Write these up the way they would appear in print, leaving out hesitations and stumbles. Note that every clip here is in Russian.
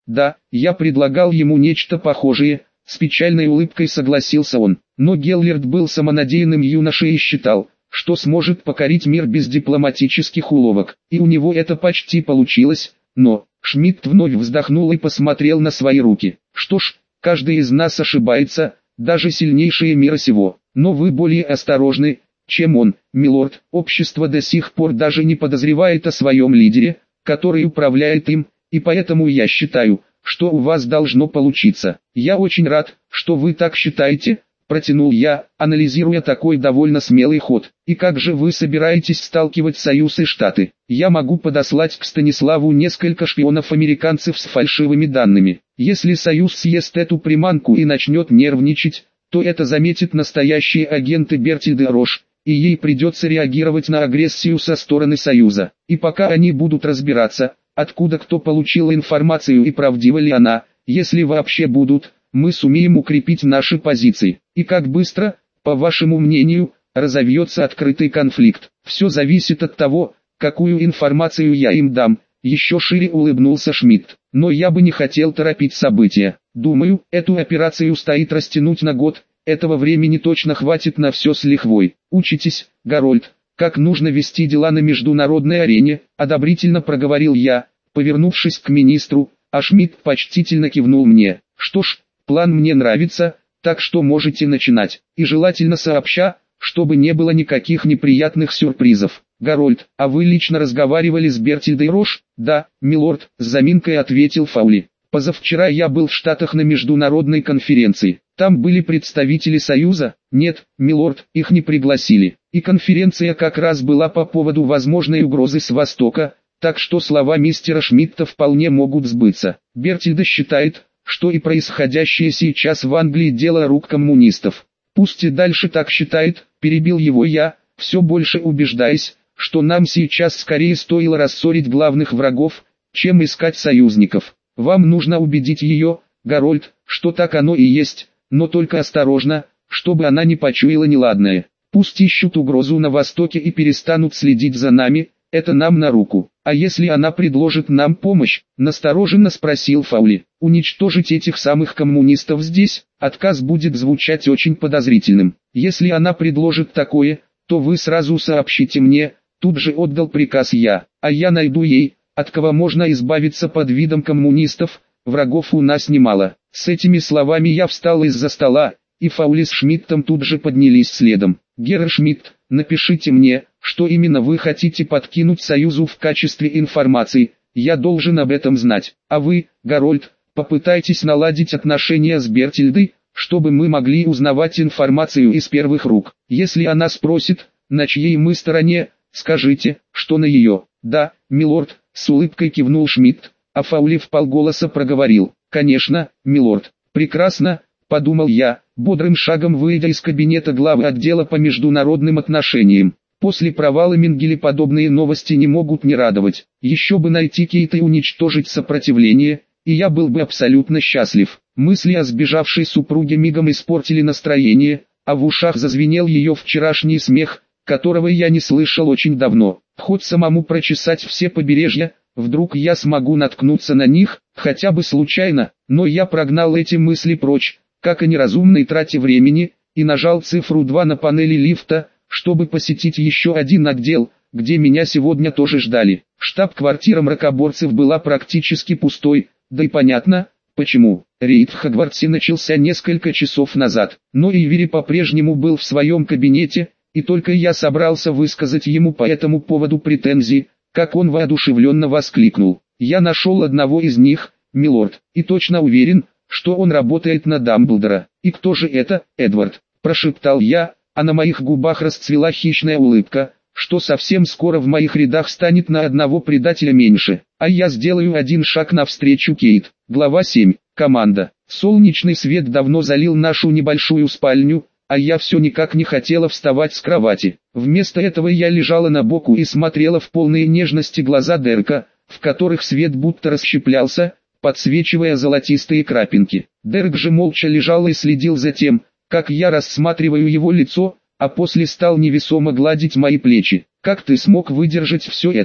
Да, я предлагал ему нечто похожее, с печальной улыбкой согласился он. Но Геллерд был самонадеянным юношей и считал, что сможет покорить мир без дипломатических уловок. И у него это почти получилось, но... Шмидт вновь вздохнул и посмотрел на свои руки. Что ж, каждый из нас ошибается, даже сильнейшие мира сего. Но вы более осторожны, чем он, милорд. Общество до сих пор даже не подозревает о своем лидере, который управляет им, и поэтому я считаю, что у вас должно получиться. Я очень рад, что вы так считаете, протянул я, анализируя такой довольно смелый ход. И как же вы собираетесь сталкивать Союз и Штаты? Я могу подослать к Станиславу несколько шпионов-американцев с фальшивыми данными. Если Союз съест эту приманку и начнет нервничать, то это заметят настоящие агенты Бертильды Рош, и ей придется реагировать на агрессию со стороны Союза. И пока они будут разбираться, откуда кто получил информацию и правдива ли она, если вообще будут, мы сумеем укрепить наши позиции. И как быстро, по вашему мнению, разовьется открытый конфликт? Все зависит от того, какую информацию я им дам. Еще шире улыбнулся Шмидт. Но я бы не хотел торопить события. Думаю, эту операцию стоит растянуть на год. Этого времени точно хватит на все с лихвой. Учитесь, Гарольд, как нужно вести дела на международной арене, одобрительно проговорил я, повернувшись к министру, а Шмидт почтительно кивнул мне. Что ж, план мне нравится, так что можете начинать. И желательно сообща, чтобы не было никаких неприятных сюрпризов. Гарольд, а вы лично разговаривали с Бертильдой Рош? Да, милорд, с заминкой ответил Фаули. Позавчера я был в Штатах на международной конференции. Там были представители Союза? Нет, милорд, их не пригласили. И конференция как раз была по поводу возможной угрозы с Востока, так что слова мистера Шмидта вполне могут сбыться. Бертильда считает, что и происходящее сейчас в Англии дело рук коммунистов. Пусть и дальше так считает, перебил его я, все больше убеждаясь, что нам сейчас скорее стоило рассорить главных врагов, чем искать союзников. Вам нужно убедить ее, Гарольд, что так оно и есть, но только осторожно, чтобы она не почуяла неладное. Пусть ищут угрозу на Востоке и перестанут следить за нами, это нам на руку. А если она предложит нам помощь, настороженно спросил Фаули, уничтожить этих самых коммунистов здесь, отказ будет звучать очень подозрительным. Если она предложит такое, то вы сразу сообщите мне, тут же отдал приказ я, а я найду ей, от кого можно избавиться под видом коммунистов, врагов у нас немало. С этими словами я встал из-за стола, и Фаули с Шмидтом тут же поднялись следом. Герр Шмидт, напишите мне, что именно вы хотите подкинуть Союзу в качестве информации, я должен об этом знать. А вы, Гарольд, попытайтесь наладить отношения с Бертильдой, чтобы мы могли узнавать информацию из первых рук. Если она спросит, на чьей мы стороне, скажите, что на ее. Да, милорд, с улыбкой кивнул Шмидт, а Фаули вполголоса проговорил. Конечно, милорд. Прекрасно, подумал я, бодрым шагом выйдя из кабинета главы отдела по международным отношениям. После провала Менгеле подобные новости не могут не радовать. Еще бы найти Кейта и уничтожить сопротивление, и я был бы абсолютно счастлив. Мысли о сбежавшей супруге мигом испортили настроение, а в ушах зазвенел ее вчерашний смех, которого я не слышал очень давно. Хоть самому прочесать все побережья, вдруг я смогу наткнуться на них, хотя бы случайно, но я прогнал эти мысли прочь, как о неразумной трате времени, и нажал цифру 2 на панели лифта, чтобы посетить еще один отдел, где меня сегодня тоже ждали. Штаб-квартира мракоборцев была практически пустой, да и понятно, почему. Рейд в Хогвартсе начался несколько часов назад, но Ивери по-прежнему был в своем кабинете, и только я собрался высказать ему по этому поводу претензии, как он воодушевленно воскликнул. Я нашел одного из них, милорд, и точно уверен, что он работает на Дамблдора. И кто же это, Эдвард? Прошептал я, а на моих губах расцвела хищная улыбка, что совсем скоро в моих рядах станет на одного предателя меньше, а я сделаю один шаг навстречу Кейт. Глава 7. Команда. Солнечный свет давно залил нашу небольшую спальню, а я все никак не хотела вставать с кровати. Вместо этого я лежала на боку и смотрела в полные нежности глаза Дерека, в которых свет будто расщеплялся, подсвечивая золотистые крапинки. Дерек же молча лежал и следил за тем, как я рассматриваю его лицо, а после стал невесомо гладить мои плечи. «Как ты смог выдержать все это?»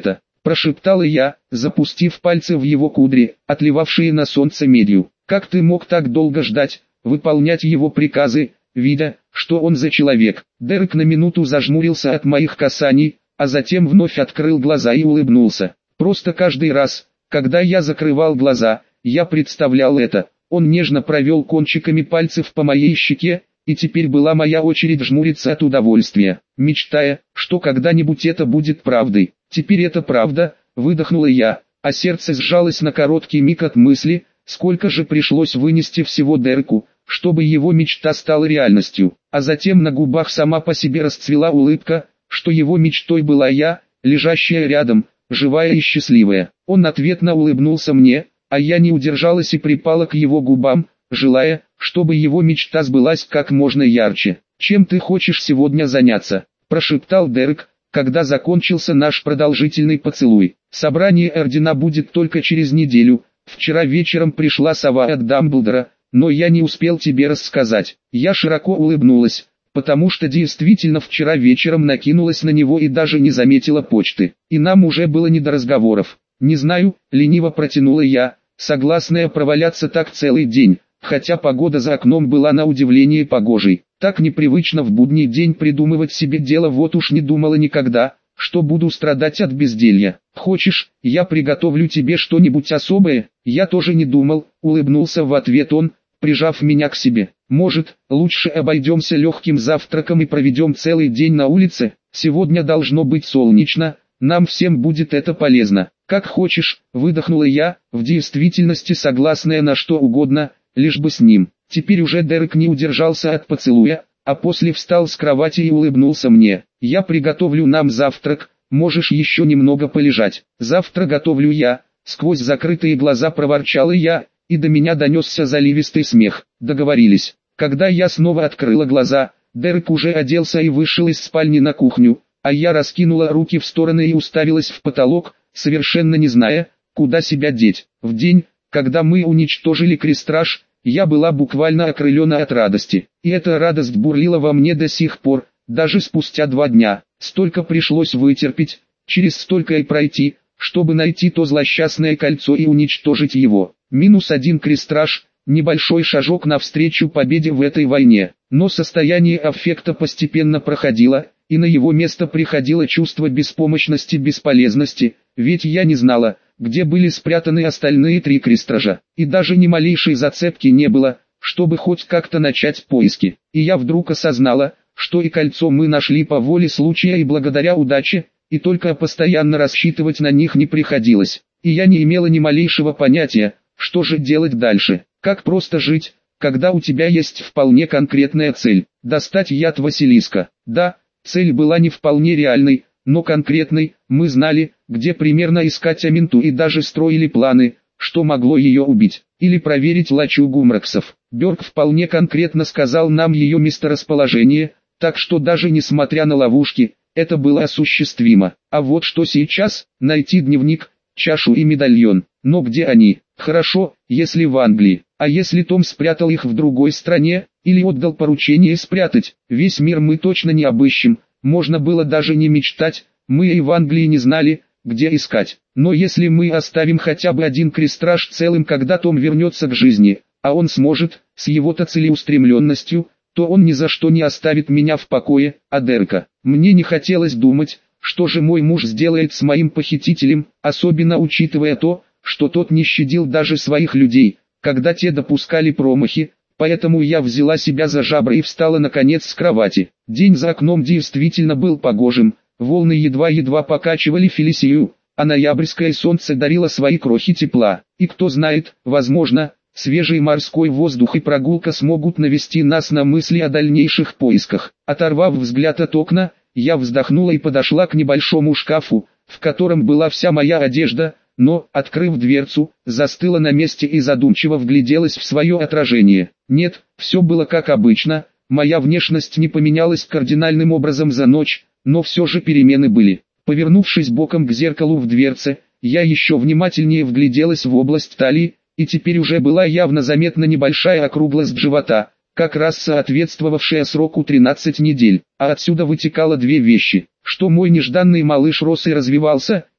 прошептала я, запустив пальцы в его кудри, отливавшие на солнце медью. Как ты мог так долго ждать, выполнять его приказы, видя, что он за человек? Дерек на минуту зажмурился от моих касаний, а затем вновь открыл глаза и улыбнулся. Просто каждый раз, когда я закрывал глаза, я представлял это. Он нежно провел кончиками пальцев по моей щеке, и теперь была моя очередь жмуриться от удовольствия, мечтая, что когда-нибудь это будет правдой. Теперь это правда, выдохнула я, а сердце сжалось на короткий миг от мысли, сколько же пришлось вынести всего Дереку, чтобы его мечта стала реальностью. А затем на губах сама по себе расцвела улыбка, что его мечтой была я, лежащая рядом, живая и счастливая. Он ответно улыбнулся мне, а я не удержалась и припала к его губам, желая, чтобы его мечта сбылась как можно ярче. «Чем ты хочешь сегодня заняться?» – прошептал Дерек, когда закончился наш продолжительный поцелуй. «Собрание ордена будет только через неделю. Вчера вечером пришла сова от Дамблдора, но я не успел тебе рассказать». Я широко улыбнулась, потому что действительно вчера вечером накинулась на него и даже не заметила почты. И нам уже было не до разговоров. «Не знаю», — лениво протянула я, согласная проваляться так целый день, хотя погода за окном была на удивление погожей. Так непривычно в будний день придумывать себе дело, вот уж не думала никогда, что буду страдать от безделья. «Хочешь, я приготовлю тебе что-нибудь особое?» «Я тоже не думал», — улыбнулся в ответ он, прижав меня к себе. «Может, лучше обойдемся легким завтраком и проведем целый день на улице? Сегодня должно быть солнечно, нам всем будет это полезно». «Как хочешь», — выдохнула я, в действительности согласная на что угодно, лишь бы с ним. Теперь уже Дерек не удержался от поцелуя, а после встал с кровати и улыбнулся мне. «Я приготовлю нам завтрак, можешь еще немного полежать». «Завтра готовлю я», — сквозь закрытые глаза проворчала я, и до меня донесся заливистый смех. Договорились. Когда я снова открыла глаза, Дерек уже оделся и вышел из спальни на кухню, а я раскинула руки в стороны и уставилась в потолок, совершенно не зная, куда себя деть. В день, когда мы уничтожили Крестраж, я была буквально окрылена от радости. И эта радость бурлила во мне до сих пор, даже спустя 2 дня. Столько пришлось вытерпеть, через столько и пройти, чтобы найти то злосчастное кольцо и уничтожить его. -1 Крестраж, небольшой шажок навстречу победе в этой войне. Но состояние аффекта постепенно проходило, и на его место приходило чувство беспомощности, бесполезности, ведь я не знала, где были спрятаны остальные 3 Крестража, и даже ни малейшей зацепки не было, чтобы хоть как-то начать поиски. И я вдруг осознала, что и кольцо мы нашли по воле случая и благодаря удаче, и только постоянно рассчитывать на них не приходилось. И я не имела ни малейшего понятия, что же делать дальше, как просто жить, когда у тебя есть вполне конкретная цель – достать яд Василиска. Да, цель была не вполне реальной, но конкретной. Мы знали, где примерно искать Аминту и даже строили планы, что могло ее убить, или проверить лачугу Мраксов. Бёрк вполне конкретно сказал нам ее месторасположение, так что даже несмотря на ловушки, это было осуществимо. А вот что сейчас, найти дневник, чашу и медальон. Но где они? Хорошо, если в Англии. А если Том спрятал их в другой стране, или отдал поручение спрятать? Весь мир мы точно не обыщем, можно было даже не мечтать, мы и в Англии не знали, где искать. Но если мы оставим хотя бы 1 Крестраж целым, когда Том вернется к жизни, а он сможет, с его-то целеустремленностью, то он ни за что не оставит меня в покое, а Дерека. Мне не хотелось думать, что же мой муж сделает с моим похитителем, особенно учитывая то, что тот не щадил даже своих людей, когда те допускали промахи, поэтому я взяла себя за жабры и встала наконец с кровати. День за окном действительно был погожим, волны едва-едва покачивали Фелисию, а ноябрьское солнце дарило свои крохи тепла. И кто знает, возможно, свежий морской воздух и прогулка смогут навести нас на мысли о дальнейших поисках. Оторвав взгляд от окна, я вздохнула и подошла к небольшому шкафу, в котором была вся моя одежда, но, открыв дверцу, застыла на месте и задумчиво вгляделась в свое отражение. Нет, все было как обычно, моя внешность не поменялась кардинальным образом за ночь, но все же перемены были. Повернувшись боком к зеркалу в дверце, я еще внимательнее вгляделась в область талии, и теперь уже была явно заметна небольшая округлость живота, как раз соответствовавшая сроку 13 недель, а отсюда вытекало 2 вещи, что мой нежданный малыш рос и развивался,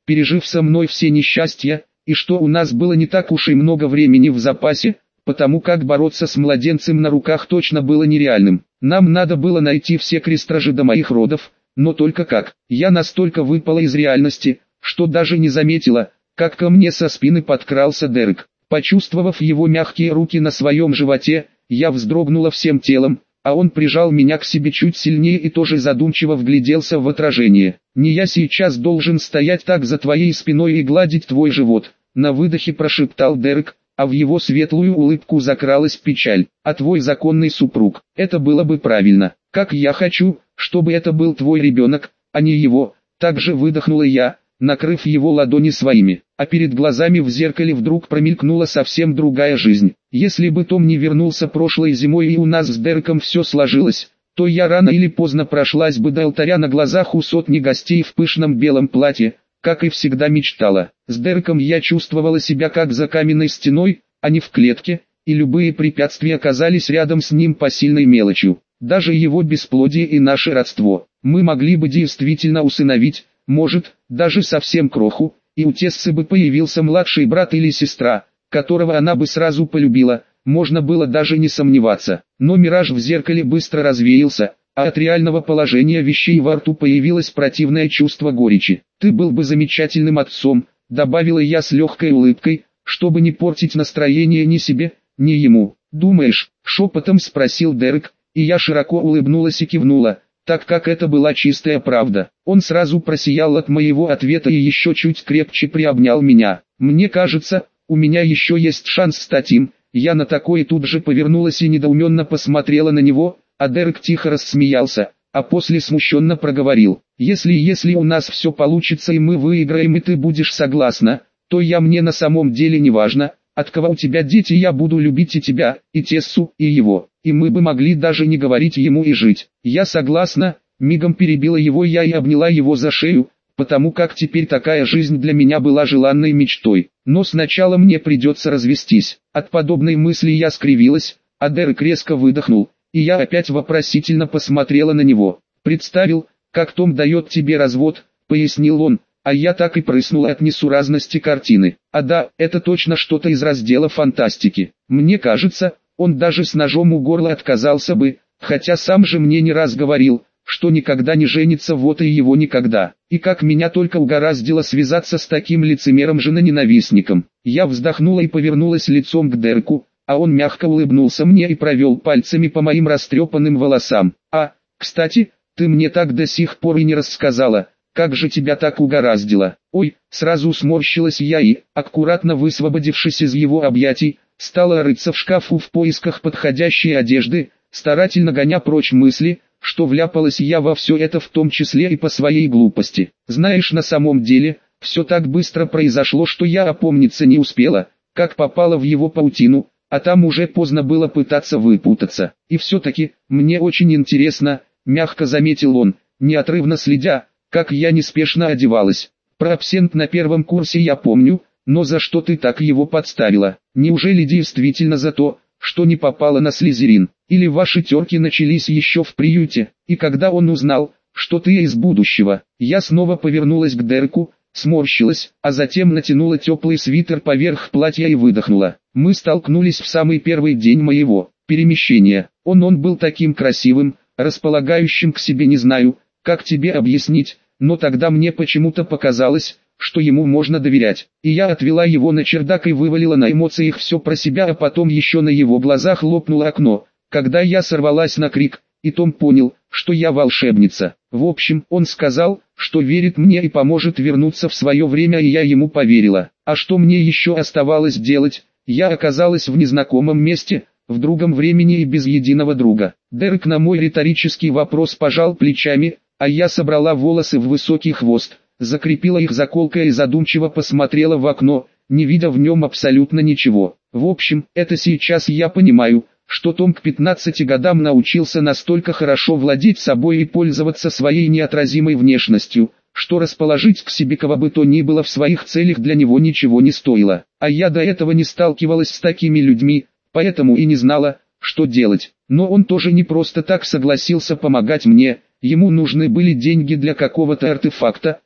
пережив со мной все несчастья, и что у нас было не так уж и много времени в запасе, потому как бороться с младенцем на руках точно было нереальным. Нам надо было найти все крестражи до моих родов, но только как? Я настолько выпала из реальности, что даже не заметила, как ко мне со спины подкрался Дерек. Почувствовав его мягкие руки на своем животе, я вздрогнула всем телом, а он прижал меня к себе чуть сильнее и тоже задумчиво вгляделся в отражение. «Не я сейчас должен стоять так за твоей спиной и гладить твой живот», — на выдохе прошептал Дерек, а в его светлую улыбку закралась печаль. «А твой законный супруг, это было бы правильно. Как я хочу, чтобы это был твой ребенок, а не его», — также выдохнула я, накрыв его ладони своими, а перед глазами в зеркале вдруг промелькнула совсем другая жизнь. Если бы Том не вернулся прошлой зимой и у нас с Дереком все сложилось, то я рано или поздно прошлась бы до алтаря на глазах у сотни гостей в пышном белом платье, как и всегда мечтала. С Дереком я чувствовала себя как за каменной стеной, а не в клетке, и любые препятствия оказались рядом с ним посильной мелочью. Даже его бесплодие и наше родство мы могли бы действительно усыновить, может, даже совсем кроху, и у Тессы бы появился младший брат или сестра, которого она бы сразу полюбила, можно было даже не сомневаться. Но мираж в зеркале быстро развеялся, а от реального положения вещей во рту появилось противное чувство горечи. «Ты был бы замечательным отцом», — добавила я с легкой улыбкой, чтобы не портить настроение ни себе, ни ему. «Думаешь?» — шепотом спросил Дерек, и я широко улыбнулась и кивнула, так как это была чистая правда. Он сразу просиял от моего ответа и еще чуть крепче приобнял меня. «Мне кажется, у меня еще есть шанс стать им». Я на такое тут же повернулась и недоуменно посмотрела на него, а Дерек тихо рассмеялся, а после смущенно проговорил: «Если у нас все получится и мы выиграем и ты будешь согласна, то мне на самом деле не важно, от кого у тебя дети, я буду любить и тебя, и Тессу, и его, и мы бы могли даже не говорить ему и жить». «Я согласна», мигом перебила его я и обняла его за шею, потому как теперь такая жизнь для меня была желанной мечтой. «Но сначала мне придется развестись». От подобной мысли я скривилась, а Дерек резко выдохнул, и я опять вопросительно посмотрела на него. «Представил, как Том дает тебе развод», — пояснил он, а я так и прыснула от несуразности картины. «А да, это точно что-то из раздела фантастики. Мне кажется, он даже с ножом у горла отказался бы, хотя сам же мне не раз говорил, что никогда не женится, вот и его никогда. И как меня только угораздило связаться с таким лицемером-женоненавистником». Я вздохнула и повернулась лицом к Дереку, а он мягко улыбнулся мне и провел пальцами по моим растрепанным волосам. «А, кстати, ты мне так до сих пор и не рассказала, как же тебя так угораздило». «Ой», сразу сморщилась я и, аккуратно высвободившись из его объятий, стала рыться в шкафу в поисках подходящей одежды, старательно гоня прочь мысли, что вляпалась я во все это в том числе и по своей глупости. Знаешь, на самом деле, все так быстро произошло, что я опомниться не успела, как попала в его паутину, а там уже поздно было пытаться выпутаться. «И все-таки, мне очень интересно», — мягко заметил он, неотрывно следя, как я неспешно одевалась. «Про абсент на первом курсе я помню, но за что ты так его подставила? Неужели действительно за то, что не попала на Слизерин? Или ваши терки начались еще в приюте, и когда он узнал, что ты из будущего?» Я снова повернулась к Дереку, сморщилась, а затем натянула теплый свитер поверх платья и выдохнула. «Мы столкнулись в самый первый день моего перемещения. Он был таким красивым, располагающим к себе, не знаю, как тебе объяснить, но тогда мне почему-то показалось, что ему можно доверять. И я отвела его на чердак и вывалила на эмоциях все про себя, а потом еще на его глазах лопнуло окно, когда я сорвалась на крик, и Том понял, что я волшебница. В общем, он сказал, что верит мне и поможет вернуться в свое время, и я ему поверила. А что мне еще оставалось делать? Я оказалась в незнакомом месте, в другом времени и без единого друга. Дерек на мой риторический вопрос пожал плечами, а я собрала волосы в высокий хвост, закрепила их заколкой и задумчиво посмотрела в окно, не видя в нем абсолютно ничего. В общем, это сейчас я понимаю, что Том к 15 годам научился настолько хорошо владеть собой и пользоваться своей неотразимой внешностью, что расположить к себе кого бы то ни было в своих целях для него ничего не стоило. А я до этого не сталкивалась с такими людьми, поэтому и не знала, что делать. Но он тоже не просто так согласился помогать мне, ему нужны были деньги для какого-то артефакта,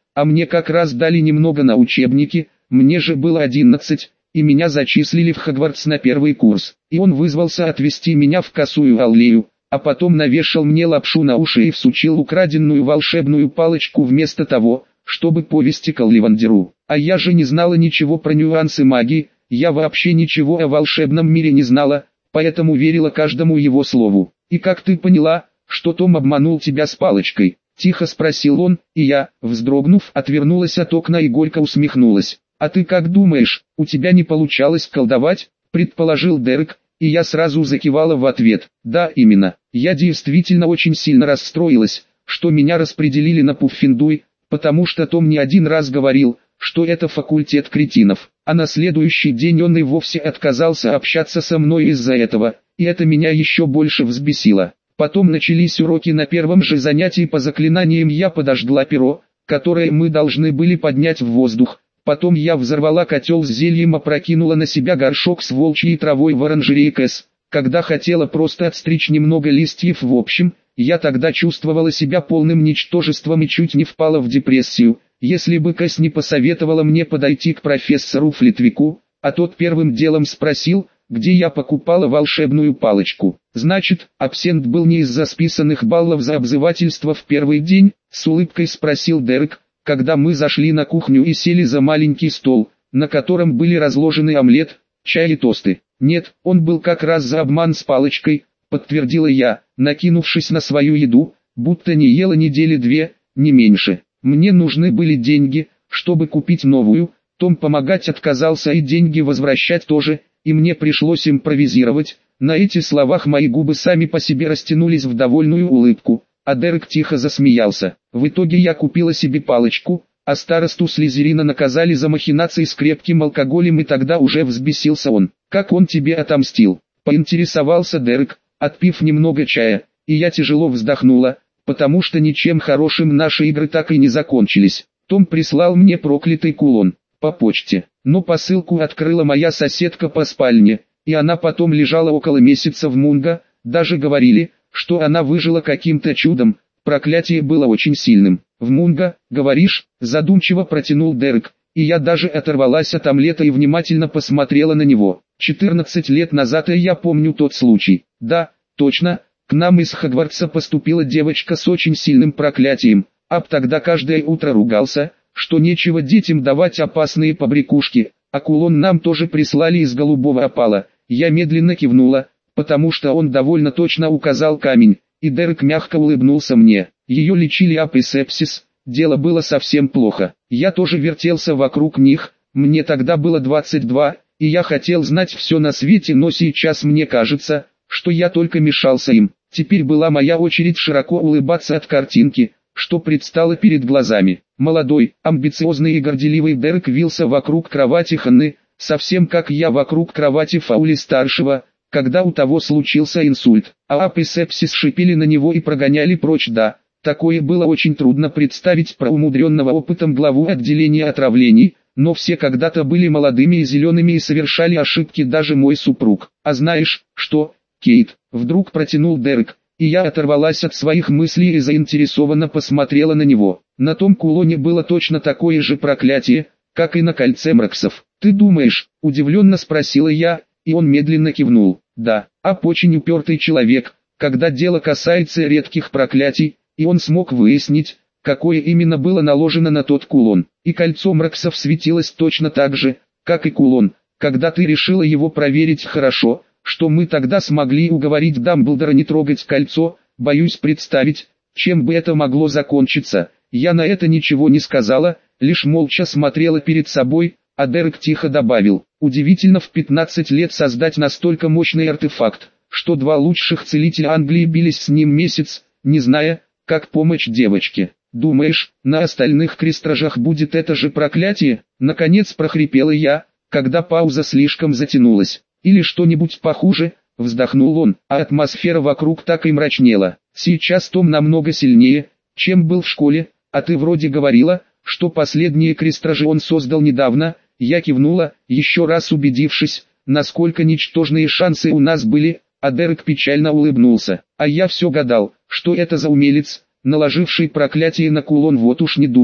а мне как раз дали немного на учебники, мне же было 11, и меня зачислили в Хогвартс на первый курс. И он вызвался отвезти меня в Косую Аллею, а потом навешал мне лапшу на уши и всучил украденную волшебную палочку вместо того, чтобы повести к Олливандеру. А я же не знала ничего про нюансы магии, я вообще ничего о волшебном мире не знала, поэтому верила каждому его слову. «И как ты поняла, что Том обманул тебя с палочкой?» — тихо спросил он, и я, вздрогнув, отвернулась от окна и горько усмехнулась. «А ты как думаешь, у тебя не получалось колдовать?» — предположил Дерек, и я сразу закивала в ответ. «Да, именно. Я действительно очень сильно расстроилась, что меня распределили на Пуффендуй, потому что Том не один раз говорил, что это факультет кретинов, а на следующий день он и вовсе отказался общаться со мной из-за этого, и это меня еще больше взбесило. Потом начались уроки на первом же занятии по заклинаниям, я подожгла перо, которое мы должны были поднять в воздух. Потом я взорвала котел с зельем, опрокинула на себя горшок с волчьей травой в оранжерее Кэс, когда хотела просто отстричь немного листьев. В общем, я тогда чувствовала себя полным ничтожеством и чуть не впала в депрессию, если бы Кэс не посоветовала мне подойти к профессору Флитвику, а тот первым делом спросил, где я покупала волшебную палочку. «Значит, абсент был не из-за списанных баллов за обзывательство в первый день?» — с улыбкой спросил Дерек, когда мы зашли на кухню и сели за маленький стол, на котором были разложены омлет, чай и тосты. «Нет, он был как раз за обман с палочкой», — подтвердила я, накинувшись на свою еду, будто не ела недели две, не меньше. Мне нужны были деньги, чтобы купить новую, Том помогать отказался и деньги возвращать тоже, и мне пришлось импровизировать. На эти словах мои губы сами по себе растянулись в довольную улыбку, а Дерек тихо засмеялся. В итоге я купила себе палочку, а старосту Слизерина наказали за махинации с крепким алкоголем, и тогда уже взбесился он. «Как он тебе отомстил?» — поинтересовался Дерек, отпив немного чая, и я тяжело вздохнула, потому что ничем хорошим наши игры так и не закончились. Том прислал мне проклятый кулон по почте, но посылку открыла моя соседка по спальне, и она потом лежала около месяца в Мунго. Даже говорили, что она выжила каким-то чудом. Проклятие было очень сильным. «В Мунго, говоришь?» — задумчиво протянул Дерек, и я даже оторвалась от омлета и внимательно посмотрела на него. 14 лет назад, и я помню тот случай. Да, точно, к нам из Хогвартса поступила девочка с очень сильным проклятием. Аб тогда каждое утро ругался, что нечего детям давать опасные побрякушки, а кулон нам тоже прислали из голубого опала. Я медленно кивнула, потому что он довольно точно указал камень, и Дерек мягко улыбнулся мне. Ее лечили ап и сепсис, дело было совсем плохо. Я тоже вертелся вокруг них, мне тогда было 22, и я хотел знать все на свете, но сейчас мне кажется, что я только мешался им. Теперь была моя очередь широко улыбаться от картинки, что предстало перед глазами. Молодой, амбициозный и горделивый Дерек вился вокруг кровати Ханны, совсем как я вокруг кровати Фаули-старшего, когда у того случился инсульт, а ап и сепсис шипели на него и прогоняли прочь. Да, такое было очень трудно представить про умудренного опытом главу отделения отравлений, но все когда-то были молодыми и зелеными и совершали ошибки, даже мой супруг. «А знаешь, что, Кейт?» — вдруг протянул Дерек, и я оторвалась от своих мыслей и заинтересованно посмотрела на него. На том кулоне было точно такое же проклятие, как и на кольце Мраксов. «Ты думаешь?» — удивленно спросила я, и он медленно кивнул. «Да, Ап очень упертый человек, когда дело касается редких проклятий, и он смог выяснить, какое именно было наложено на тот кулон. И кольцо Мраксов светилось точно так же, как и кулон. Когда ты решила его проверить, хорошо, что мы тогда смогли уговорить Дамблдора не трогать кольцо, боюсь представить, чем бы это могло закончиться». Я на это ничего не сказала, лишь молча смотрела перед собой, а Дерек тихо добавил: «Удивительно в 15 лет создать настолько мощный артефакт, что два лучших целителя Англии бились с ним месяц, не зная, как помочь девочке. Думаешь, на остальных крестражах будет это же проклятие?» Наконец прохрипела я, когда пауза слишком затянулась. «Или что-нибудь похуже?» — вздохнул он, а атмосфера вокруг так и мрачнела. «Сейчас Том намного сильнее, чем был в школе, а ты вроде говорила, что последние крестражи он создал недавно». Я кивнула, еще раз убедившись, насколько ничтожные шансы у нас были, а Дерек печально улыбнулся. А я все гадал, что это за умелец, наложивший проклятие на кулон. Вот уж не думал,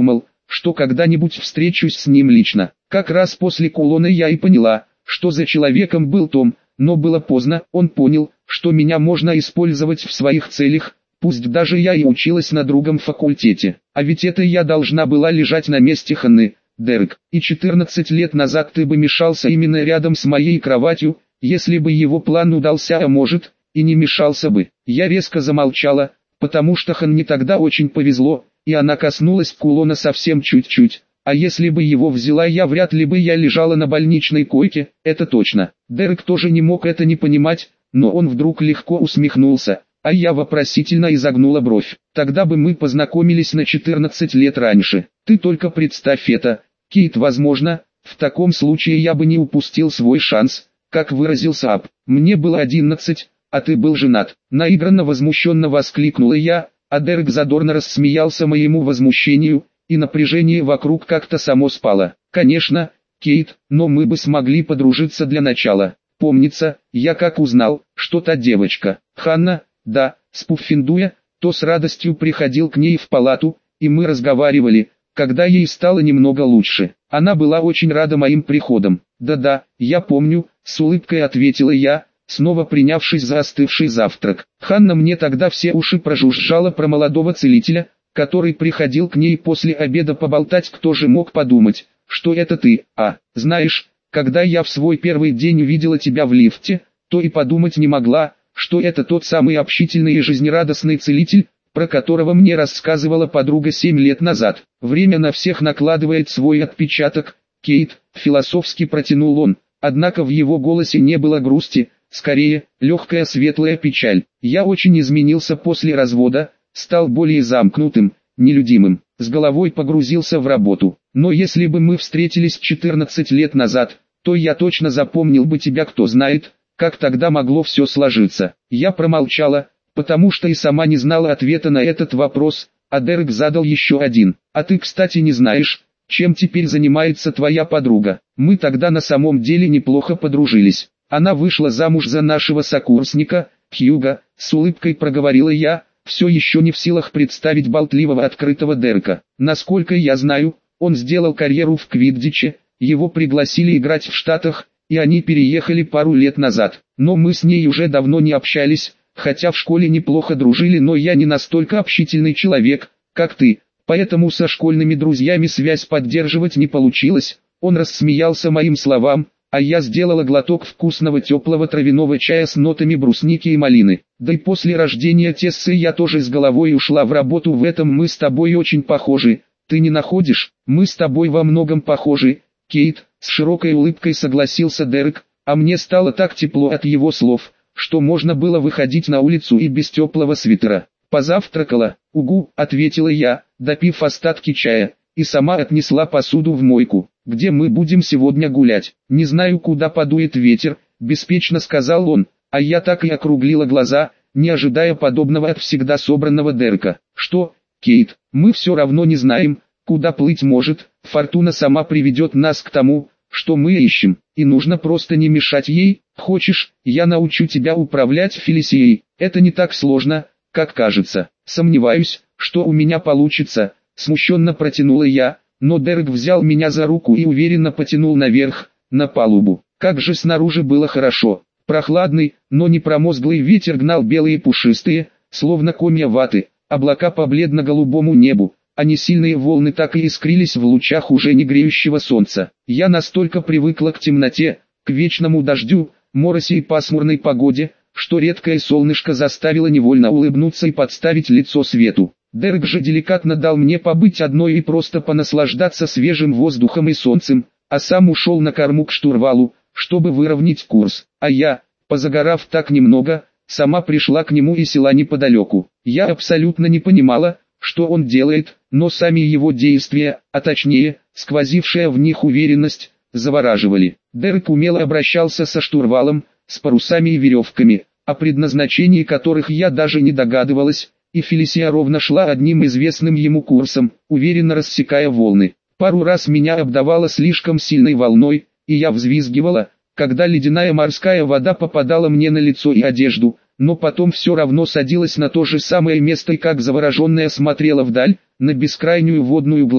что когда-нибудь встречусь с ним лично. Как раз после кулона я и поняла, что за человеком был Том, но было поздно, он понял, что меня можно использовать в своих целях, пусть даже я и училась на другом факультете. А ведь это я должна была лежать на месте Ханны, Дерек. И 14 лет назад ты бы мешался именно рядом с моей кроватью, если бы его план удался, а может, и не мешался бы. Я резко замолчала, потому что Ханне тогда очень повезло, и она коснулась кулона совсем чуть-чуть. А если бы его взяла я, вряд ли бы я лежала на больничной койке, это точно. Дерек тоже не мог это не понимать, но он вдруг легко усмехнулся, а я вопросительно изогнула бровь. Тогда бы мы познакомились на 14 лет раньше. Ты только представь это, Кейт, возможно, в таком случае я бы не упустил свой шанс, как выразился Аб. Мне было 11, а ты был женат. Наигранно возмущенно воскликнула я, а Дерек задорно рассмеялся моему возмущению, и напряжение вокруг как-то само спало. Конечно, Кейт, но мы бы смогли подружиться для начала. Помнится, я как узнал, что та девочка, Ханна, да, с Пуффендуя, то с радостью приходил к ней в палату, и мы разговаривали, когда ей стало немного лучше. Она была очень рада моим приходом. Да-да, я помню, с улыбкой ответила я, снова принявшись за остывший завтрак. Ханна мне тогда все уши прожужжала про молодого целителя, который приходил к ней после обеда поболтать. Кто же мог подумать, что это ты? Знаешь, когда я в свой первый день увидела тебя в лифте, то и подумать не могла, что это тот самый общительный и жизнерадостный целитель, про которого мне рассказывала подруга 7 лет назад. Время на всех накладывает свой отпечаток, Кейт, философски протянул он, однако в его голосе не было грусти, скорее, легкая светлая печаль. Я очень изменился после развода, стал более замкнутым, нелюдимым, с головой погрузился в работу. Но если бы мы встретились 14 лет назад, то я точно запомнил бы тебя, кто знает, как тогда могло все сложиться. Я промолчала, потому что и сама не знала ответа на этот вопрос, а Дерек задал еще один. А ты, кстати, не знаешь, чем теперь занимается твоя подруга? Мы тогда на самом деле неплохо подружились. Она вышла замуж за нашего сокурсника, Хьюга, с улыбкой проговорила я, все еще не в силах представить болтливого открытого Дерека. Насколько я знаю, он сделал карьеру в Квиддиче, его пригласили играть в Штатах, и они переехали пару лет назад. Но мы с ней уже давно не общались, хотя в школе неплохо дружили, но я не настолько общительный человек, как ты, поэтому со школьными друзьями связь поддерживать не получилось. Он рассмеялся моим словам, а я сделала глоток вкусного теплого травяного чая с нотами брусники и малины. Да и после рождения Тессы я тоже с головой ушла в работу, в этом мы с тобой очень похожи, ты не находишь? Мы с тобой во многом похожи, Кейт, с широкой улыбкой согласился Дерек, а мне стало так тепло от его слов, что можно было выходить на улицу и без теплого свитера. Позавтракала, угу, ответила я, допив остатки чая, и сама отнесла посуду в мойку. Где мы будем сегодня гулять? Не знаю, куда подует ветер, беспечно сказал он, а я так и округлила глаза, не ожидая подобного от всегда собранного Дерека. Что, Кейт, мы все равно не знаем, куда плыть может, фортуна сама приведет нас к тому, что мы ищем, и нужно просто не мешать ей. Хочешь, я научу тебя управлять Фелисией? Это не так сложно, как кажется. Сомневаюсь, что у меня получится, смущенно протянула я, но Дерек взял меня за руку и уверенно потянул наверх, на палубу. Как же снаружи было хорошо. Прохладный, но не промозглый ветер гнал белые пушистые, словно комья ваты, облака по бледно-голубому небу, а несильные волны так и искрились в лучах уже не греющего солнца. Я настолько привыкла к темноте, к вечному дождю, моросе и пасмурной погоде, что редкое солнышко заставило невольно улыбнуться и подставить лицо свету. Дерек же деликатно дал мне побыть одной и просто понаслаждаться свежим воздухом и солнцем, а сам ушел на корму к штурвалу, чтобы выровнять курс. А я, позагорав так немного, сама пришла к нему и села неподалеку. Я абсолютно не понимала, что он делает, но сами его действия, а точнее, сквозившая в них уверенность, завораживали. Дерек умело обращался со штурвалом, с парусами и веревками, о предназначении которых я даже не догадывалась, и Фелисия ровно шла одним известным ему курсом, уверенно рассекая волны. Пару раз меня обдавало слишком сильной волной, и я взвизгивала, когда ледяная морская вода попадала мне на лицо и одежду, но потом все равно садилась на то же самое место и как завороженная смотрела вдаль, на бескрайнюю водную гладь,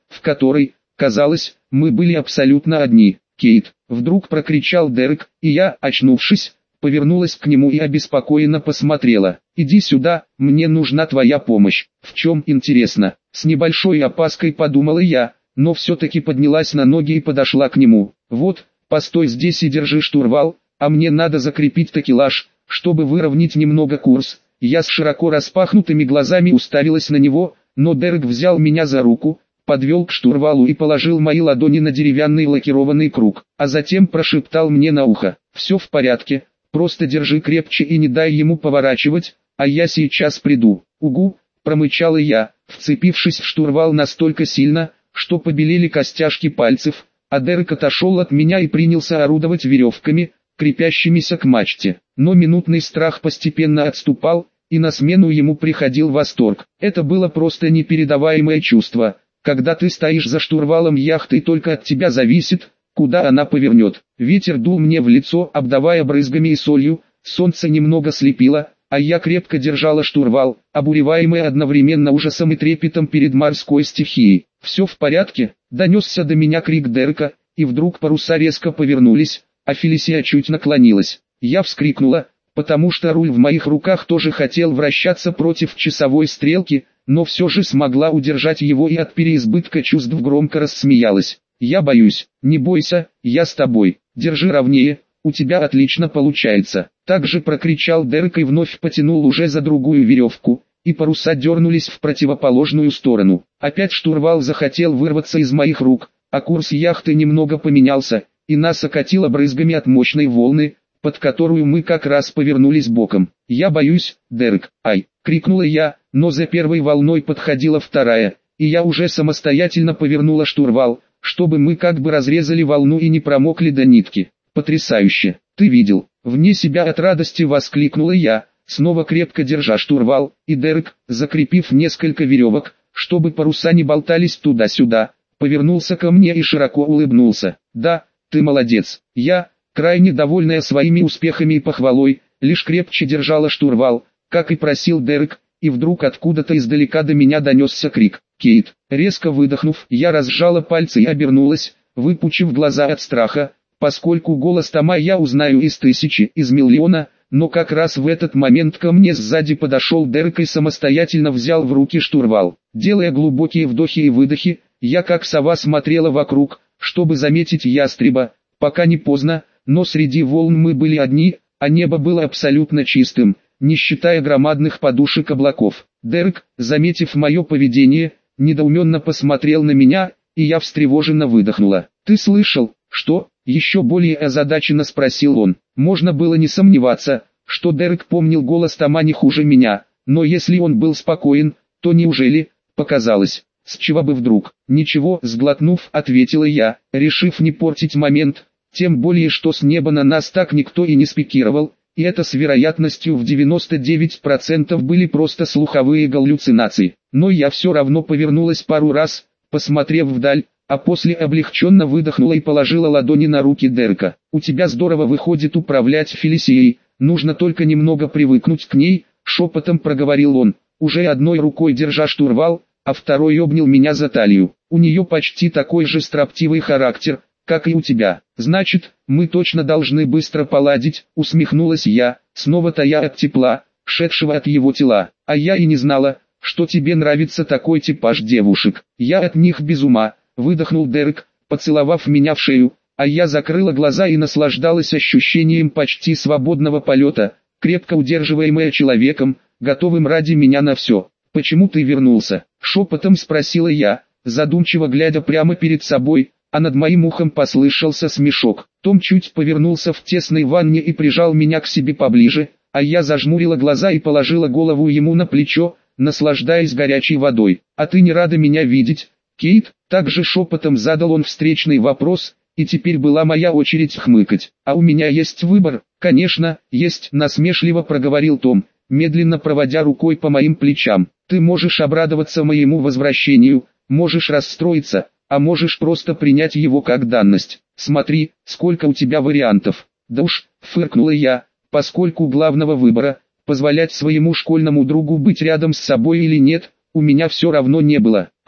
в которой, казалось, мы были абсолютно одни. «Кейт!» — вдруг прокричал Дерек, и я, очнувшись, повернулась к нему и обеспокоенно посмотрела. «Иди сюда, мне нужна твоя помощь». «В чем, интересно?» С небольшой опаской подумала я, но все-таки поднялась на ноги и подошла к нему. «Вот, постой здесь и держи штурвал, а мне надо закрепить такелаж, чтобы выровнять немного курс». Я с широко распахнутыми глазами уставилась на него, но Дерек взял меня за руку, подвел к штурвалу и положил мои ладони на деревянный лакированный круг, а затем прошептал мне на ухо: «Все в порядке, просто держи крепче и не дай ему поворачивать, а я сейчас приду». «Угу», — промычала я, вцепившись в штурвал настолько сильно, что побелели костяшки пальцев, а Дерек отошел от меня и принялся орудовать веревками, крепящимися к мачте. Но минутный страх постепенно отступал, и на смену ему приходил восторг. Это было просто непередаваемое чувство, когда ты стоишь за штурвалом яхты и только от тебя зависит, куда она повернет. Ветер дул мне в лицо, обдавая брызгами и солью, солнце немного слепило, а я крепко держала штурвал, обуреваемый одновременно ужасом и трепетом перед морской стихией. «Все в порядке?» — донесся до меня крик Дерека, и вдруг паруса резко повернулись, а Фелисия чуть наклонилась. Я вскрикнула, потому что руль в моих руках тоже хотел вращаться против часовой стрелки, но все же смогла удержать его и от переизбытка чувств громко рассмеялась. «Я боюсь». «Не бойся, я с тобой. Держи ровнее, у тебя отлично получается». Также прокричал Дерек и вновь потянул уже за другую веревку, и паруса дернулись в противоположную сторону. Опять штурвал захотел вырваться из моих рук, а курс яхты немного поменялся, и нас окатило брызгами от мощной волны, под которую мы как раз повернулись боком. «Я боюсь, Дерек!» «Ай!» — крикнула я, но за первой волной подходила вторая, и я уже самостоятельно повернула штурвал, чтобы мы как бы разрезали волну и не промокли до нитки. «Потрясающе! Ты видел?» — вне себя от радости воскликнула я, снова крепко держа штурвал, и Дерек, закрепив несколько веревок, чтобы паруса не болтались туда-сюда, повернулся ко мне и широко улыбнулся. «Да, ты молодец». Я, крайне довольная своими успехами и похвалой, лишь крепче держала штурвал, как и просил Дерек, и вдруг откуда-то издалека до меня донесся крик: «Кейт!». Резко выдохнув, я разжала пальцы и обернулась, выпучив глаза от страха, поскольку голос Тома я узнаю из тысячи, из миллиона, но как раз в этот момент ко мне сзади подошел Дерек и самостоятельно взял в руки штурвал. Делая глубокие вдохи и выдохи, я как сова смотрела вокруг, чтобы заметить ястреба, пока не поздно, но среди волн мы были одни, а небо было абсолютно чистым, не считая громадных подушек облаков. Дерек, заметив мое поведение, недоуменно посмотрел на меня, и я встревоженно выдохнула. «Ты слышал, что?» — еще более озадаченно спросил он. Можно было не сомневаться, что Дерек помнил голос Тома не хуже меня, но если он был спокоен, то неужели, показалось, с чего бы вдруг? «Ничего», — сглотнув, ответила я, решив не портить момент, тем более что с неба на нас так никто и не спикировал, и это с вероятностью в 99% были просто слуховые галлюцинации. Но я все равно повернулась пару раз, посмотрев вдаль, а после облегченно выдохнула и положила ладони на руки Дерека. «У тебя здорово выходит управлять Фелисией, нужно только немного привыкнуть к ней», — шепотом проговорил он, уже одной рукой держа штурвал, а второй обнял меня за талию. «У нее почти такой же строптивый характер, как и у тебя. Значит, мы точно должны быстро поладить», — усмехнулась я, снова тая от тепла, шедшего от его тела. «А я и не знала, что тебе нравится такой типаж девушек. Я от них без ума», — выдохнул Дерек, поцеловав меня в шею, а я закрыла глаза и наслаждалась ощущением почти свободного полета, крепко удерживаемая человеком, готовым ради меня на все. «Почему ты вернулся?» — шепотом спросила я, задумчиво глядя прямо перед собой, а над моим ухом послышался смешок. Том чуть повернулся в тесной ванне и прижал меня к себе поближе, а я зажмурила глаза и положила голову ему на плечо, наслаждаясь горячей водой. «А ты не рада меня видеть, Кейт?» Также шепотом задал он встречный вопрос, и теперь была моя очередь хмыкать. «А у меня есть выбор?» «Конечно, есть», — насмешливо проговорил Том, медленно проводя рукой по моим плечам. «Ты можешь обрадоваться моему возвращению, можешь расстроиться, а можешь просто принять его как данность. Смотри, сколько у тебя вариантов». «Да уж», — фыркнула я, поскольку главного выбора, позволять своему школьному другу быть рядом с собой или нет, у меня все равно не было.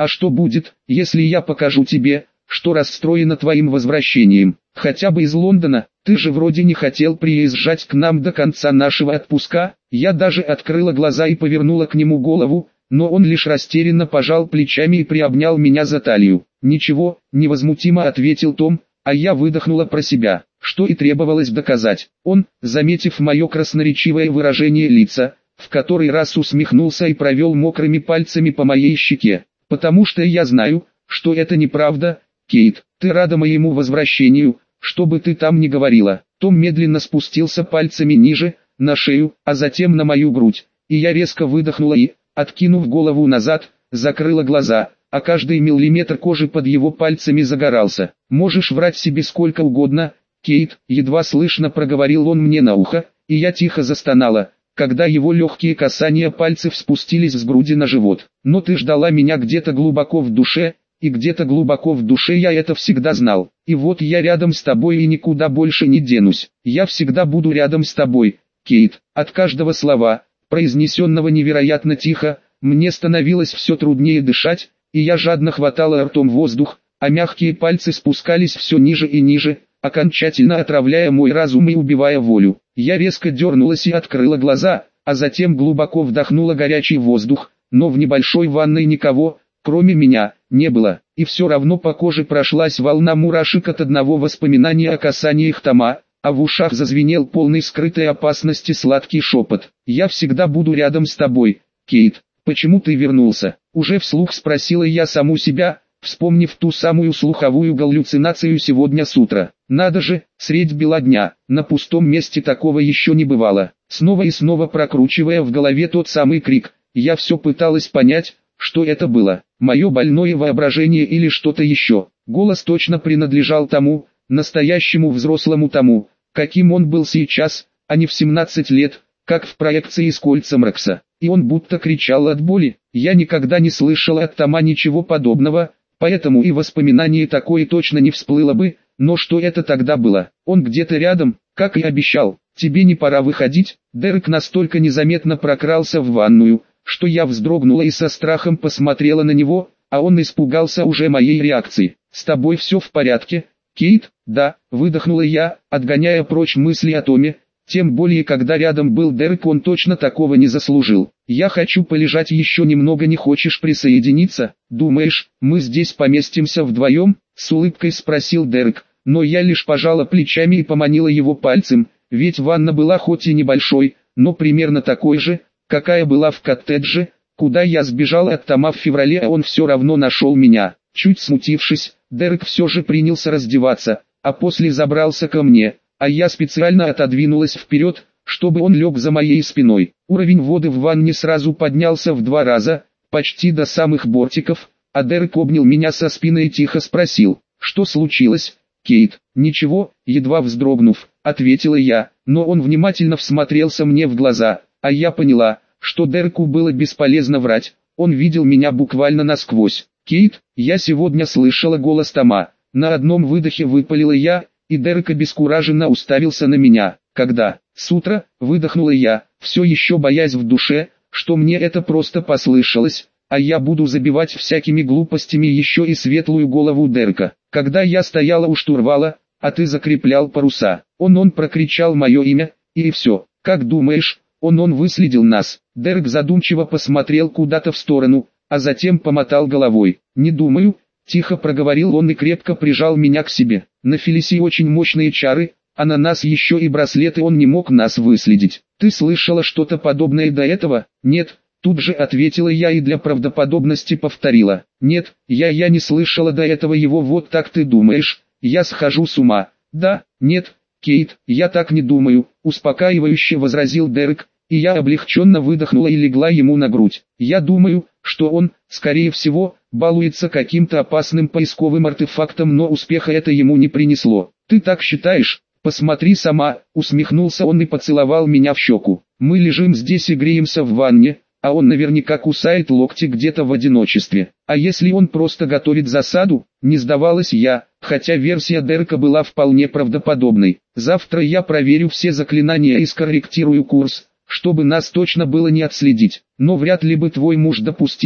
А что будет, если я покажу тебе, что расстроена твоим возвращением, хотя бы из Лондона? Ты же вроде не хотел приезжать к нам до конца нашего отпуска. Я даже открыла глаза и повернула к нему голову, но он лишь растерянно пожал плечами и приобнял меня за талию. «Ничего», — невозмутимо ответил Том, а я выдохнула про себя, что и требовалось доказать. Он, заметив мое красноречивое выражение лица, в который раз усмехнулся и провел мокрыми пальцами по моей щеке. «Потому что я знаю, что это неправда, Кейт, ты рада моему возвращению, что бы ты там ни говорила». Том медленно спустился пальцами ниже, на шею, а затем на мою грудь, и я резко выдохнула и, откинув голову назад, закрыла глаза, а каждый миллиметр кожи под его пальцами загорался. «Можешь врать себе сколько угодно, Кейт», едва слышно проговорил он мне на ухо, и я тихо застонала, когда его легкие касания пальцев спустились с груди на живот. «Но ты ждала меня где-то глубоко в душе, и где-то глубоко в душе я это всегда знал. И вот я рядом с тобой и никуда больше не денусь. Я всегда буду рядом с тобой, Кейт». От каждого слова, произнесенного невероятно тихо, мне становилось все труднее дышать, и я жадно хватала ртом воздух, а мягкие пальцы спускались все ниже и ниже, окончательно отравляя мой разум и убивая волю. Я резко дернулась и открыла глаза, а затем глубоко вдохнула горячий воздух, но в небольшой ванной никого, кроме меня, не было, и все равно по коже прошлась волна мурашек от одного воспоминания о касаниях Тома, а в ушах зазвенел полный скрытой опасности сладкий шепот. «Я всегда буду рядом с тобой, Кейт. Почему ты вернулся?» Уже вслух спросила я саму себя, вспомнив ту самую слуховую галлюцинацию сегодня с утра. Надо же, средь бела дня, на пустом месте такого еще не бывало. Снова и снова прокручивая в голове тот самый крик, я все пыталась понять, что это было, мое больное воображение или что-то еще. Голос точно принадлежал тому, настоящему взрослому Тому, каким он был сейчас, а не в 17 лет, как в проекции из «Кольца Мракса». И он будто кричал от боли. Я никогда не слышала от Тома ничего подобного, поэтому и воспоминание такое точно не всплыло бы, но что это тогда было? Он где-то рядом, как и обещал. «Тебе не пора выходить?» Дерек настолько незаметно прокрался в ванную, что я вздрогнула и со страхом посмотрела на него, а он испугался уже моей реакции. «С тобой все в порядке, Кейт?» «Да», выдохнула я, отгоняя прочь мысли о Томе, тем более когда рядом был Дерек, он точно такого не заслужил. «Я хочу полежать еще немного, не хочешь присоединиться?» «Думаешь, мы здесь поместимся вдвоем?» С улыбкой спросил Дерек, но я лишь пожала плечами и поманила его пальцем, ведь ванна была хоть и небольшой, но примерно такой же, какая была в коттедже, куда я сбежал от Тома в феврале, а он все равно нашел меня. Чуть смутившись, Дерек все же принялся раздеваться, а после забрался ко мне, а я специально отодвинулась вперед, чтобы он лег за моей спиной. Уровень воды в ванне сразу поднялся в 2 раза, почти до самых бортиков, а Дерек обнял меня со спины и тихо спросил: «Что случилось, Кейт?» «Ничего», едва вздрогнув, ответила я, но он внимательно всмотрелся мне в глаза, а я поняла, что Дереку было бесполезно врать, он видел меня буквально насквозь. «Кейт, я сегодня слышала голос Тома», на одном выдохе выпалила я, и Дерек обескураженно уставился на меня. «Когда?» «С утра», выдохнула я, все еще боясь в душе, что мне это просто послышалось, а я буду забивать всякими глупостями еще и светлую голову Дерека. «Когда я стояла у штурвала, а ты закреплял паруса». Он прокричал мое имя, и все. «Как думаешь, он выследил нас?» Дерек задумчиво посмотрел куда-то в сторону, а затем помотал головой. «Не думаю», тихо проговорил он и крепко прижал меня к себе. «На Фелиси очень мощные чары, а на нас еще и браслеты, он не мог нас выследить. Ты слышала что-то подобное до этого?» «Нет», тут же ответила я и для правдоподобности повторила. «Нет, я не слышала до этого его». «Вот так ты думаешь, я схожу с ума?» «Да, нет, Кейт, я так не думаю», успокаивающе возразил Дерек, и я облегченно выдохнула и легла ему на грудь. «Я думаю, что он, скорее всего, балуется каким-то опасным поисковым артефактом, но успеха это ему не принесло». «Ты так считаешь? Посмотри сама», усмехнулся он и поцеловал меня в щеку. «Мы лежим здесь и греемся в ванне, а он наверняка кусает локти где-то в одиночестве. А если он просто готовит засаду?» Не сдавалась я, хотя версия Дерека была вполне правдоподобной. «Завтра я проверю все заклинания и скорректирую курс, чтобы нас точно было не отследить. Но вряд ли бы твой муж допустил,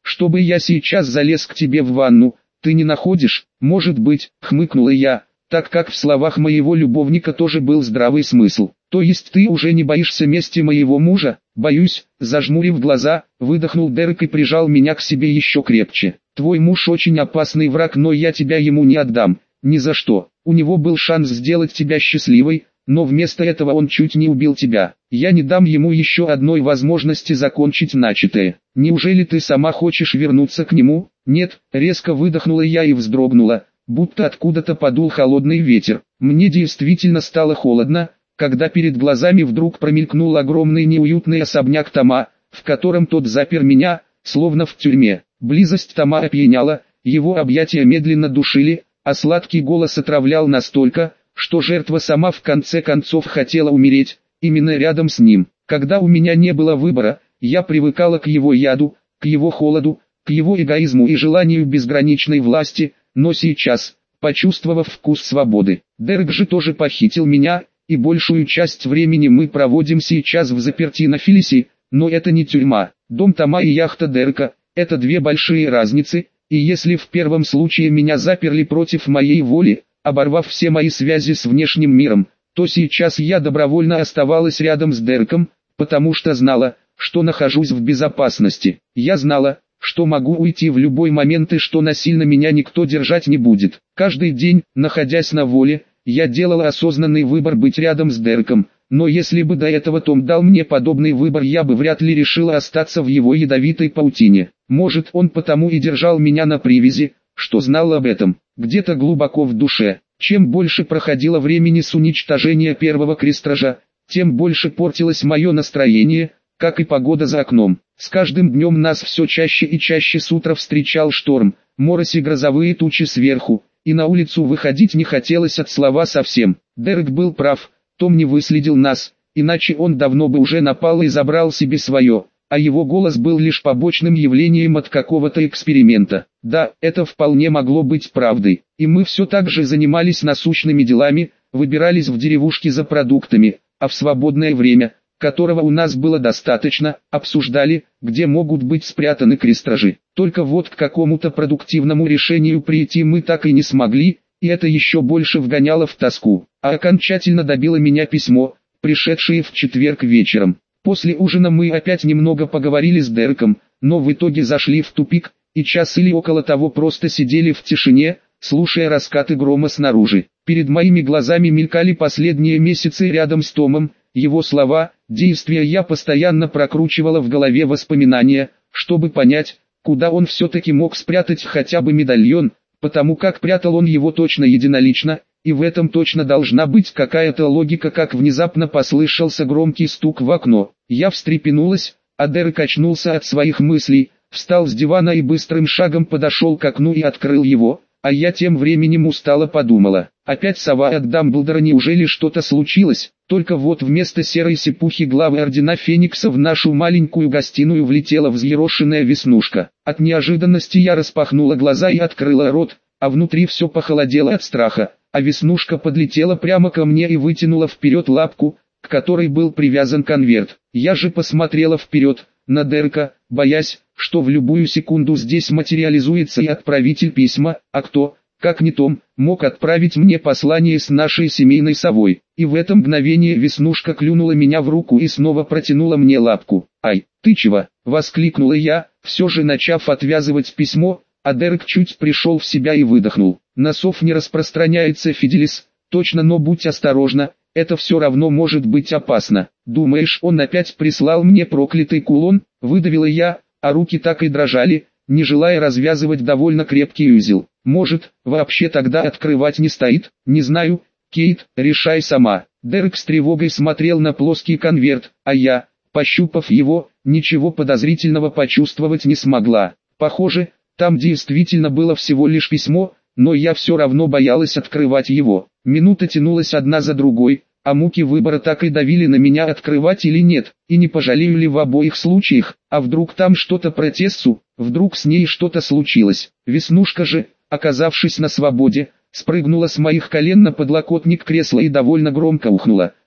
чтобы я сейчас залез к тебе в ванну, ты не находишь?» «Может быть», — хмыкнула я, так как в словах моего любовника тоже был здравый смысл. «То есть ты уже не боишься мести моего мужа?» «Боюсь», — зажмурив глаза, выдохнул Дерек и прижал меня к себе еще крепче. «Твой муж очень опасный враг, но я тебя ему не отдам, ни за что. У него был шанс сделать тебя счастливой, но вместо этого он чуть не убил тебя. Я не дам ему еще одной возможности закончить начатое. Неужели ты сама хочешь вернуться к нему?» «Нет», — резко выдохнула я и вздрогнула, будто откуда-то подул холодный ветер. Мне действительно стало холодно, когда перед глазами вдруг промелькнул огромный неуютный особняк Тома, в котором тот запер меня, словно в тюрьме. Близость Тома опьяняла, его объятия медленно душили, а сладкий голос отравлял настолько, что жертва сама в конце концов хотела умереть, именно рядом с ним. Когда у меня не было выбора, я привыкала к его яду, к его холоду, к его эгоизму и желанию безграничной власти, но сейчас, почувствовав вкус свободы, Дерек же тоже похитил меня, и большую часть времени мы проводим сейчас в заперти на Филисе, но это не тюрьма. Дом Тома и яхта Дерека – это две большие разницы, и если в первом случае меня заперли против моей воли, оборвав все мои связи с внешним миром, то сейчас я добровольно оставалась рядом с Дереком, потому что знала, что нахожусь в безопасности. Я знала, что могу уйти в любой момент и что насильно меня никто держать не будет. Каждый день, находясь на воле, я делала осознанный выбор быть рядом с Дереком, но если бы до этого Том дал мне подобный выбор, я бы вряд ли решила остаться в его ядовитой паутине. Может, он потому и держал меня на привязи, что знал об этом, где-то глубоко в душе. Чем больше проходило времени с уничтожения первого крестража, тем больше портилось мое настроение, как и погода за окном. С каждым днем нас все чаще и чаще с утра встречал шторм, морось и грозовые тучи сверху, и на улицу выходить не хотелось от слова совсем. Дерек был прав, Том не выследил нас, иначе он давно бы уже напал и забрал себе свое, а его голос был лишь побочным явлением от какого-то эксперимента. Да, это вполне могло быть правдой, и мы все так же занимались насущными делами, выбирались в деревушки за продуктами, а в свободное время, которого у нас было достаточно, обсуждали, где могут быть спрятаны крестражи. Только вот к какому-то продуктивному решению прийти мы так и не смогли, и это еще больше вгоняло в тоску. А окончательно добило меня письмо, пришедшее в четверг вечером. После ужина мы опять немного поговорили с Дереком, но в итоге зашли в тупик, и час или около того просто сидели в тишине, слушая раскаты грома снаружи. Перед моими глазами мелькали последние месяцы рядом с Томом, его слова, действия. Я постоянно прокручивала в голове воспоминания, чтобы понять, куда он все-таки мог спрятать хотя бы медальон, потому как прятал он его точно единолично, и в этом точно должна быть какая-то логика. Как внезапно послышался громкий стук в окно. Я встрепенулась, а Дерек очнулся от своих мыслей, встал с дивана и быстрым шагом подошел к окну и открыл его, а я тем временем устало подумала. Опять сова от Дамблдора, неужели что-то случилось? Только вот вместо серой сипухи главы Ордена Феникса в нашу маленькую гостиную влетела взъерошенная Веснушка. От неожиданности я распахнула глаза и открыла рот, а внутри все похолодело от страха, а Веснушка подлетела прямо ко мне и вытянула вперед лапку, к которой был привязан конверт. Я же посмотрела вперед, на Дерека, боясь, что в любую секунду здесь материализуется и отправитель письма, а кто, как не Том, мог отправить мне послание с нашей семейной совой. И в это мгновение Веснушка клюнула меня в руку и снова протянула мне лапку. «Ай, ты чего?» — воскликнула я, все же начав отвязывать письмо, а Дерек чуть пришел в себя и выдохнул. «На сов не распространяется Фиделис, точно, но будь осторожна, это все равно может быть опасно». «Думаешь, он опять прислал мне проклятый кулон?» — выдавила я, а руки так и дрожали, не желая развязывать довольно крепкий узел. «Может, вообще тогда открывать не стоит?» «Не знаю, Кейт, решай сама». Дерек с тревогой смотрел на плоский конверт, а я, пощупав его, ничего подозрительного почувствовать не смогла. Похоже, там действительно было всего лишь письмо, но я все равно боялась открывать его. Минуты тянулась одна за другой, а муки выбора так и давили на меня, открывать или нет, и не пожалею ли в обоих случаях. А вдруг там что-то про Тессу, вдруг с ней что-то случилось. Веснушка же, оказавшись на свободе, спрыгнула с моих колен на подлокотник кресла и довольно громко ухнула.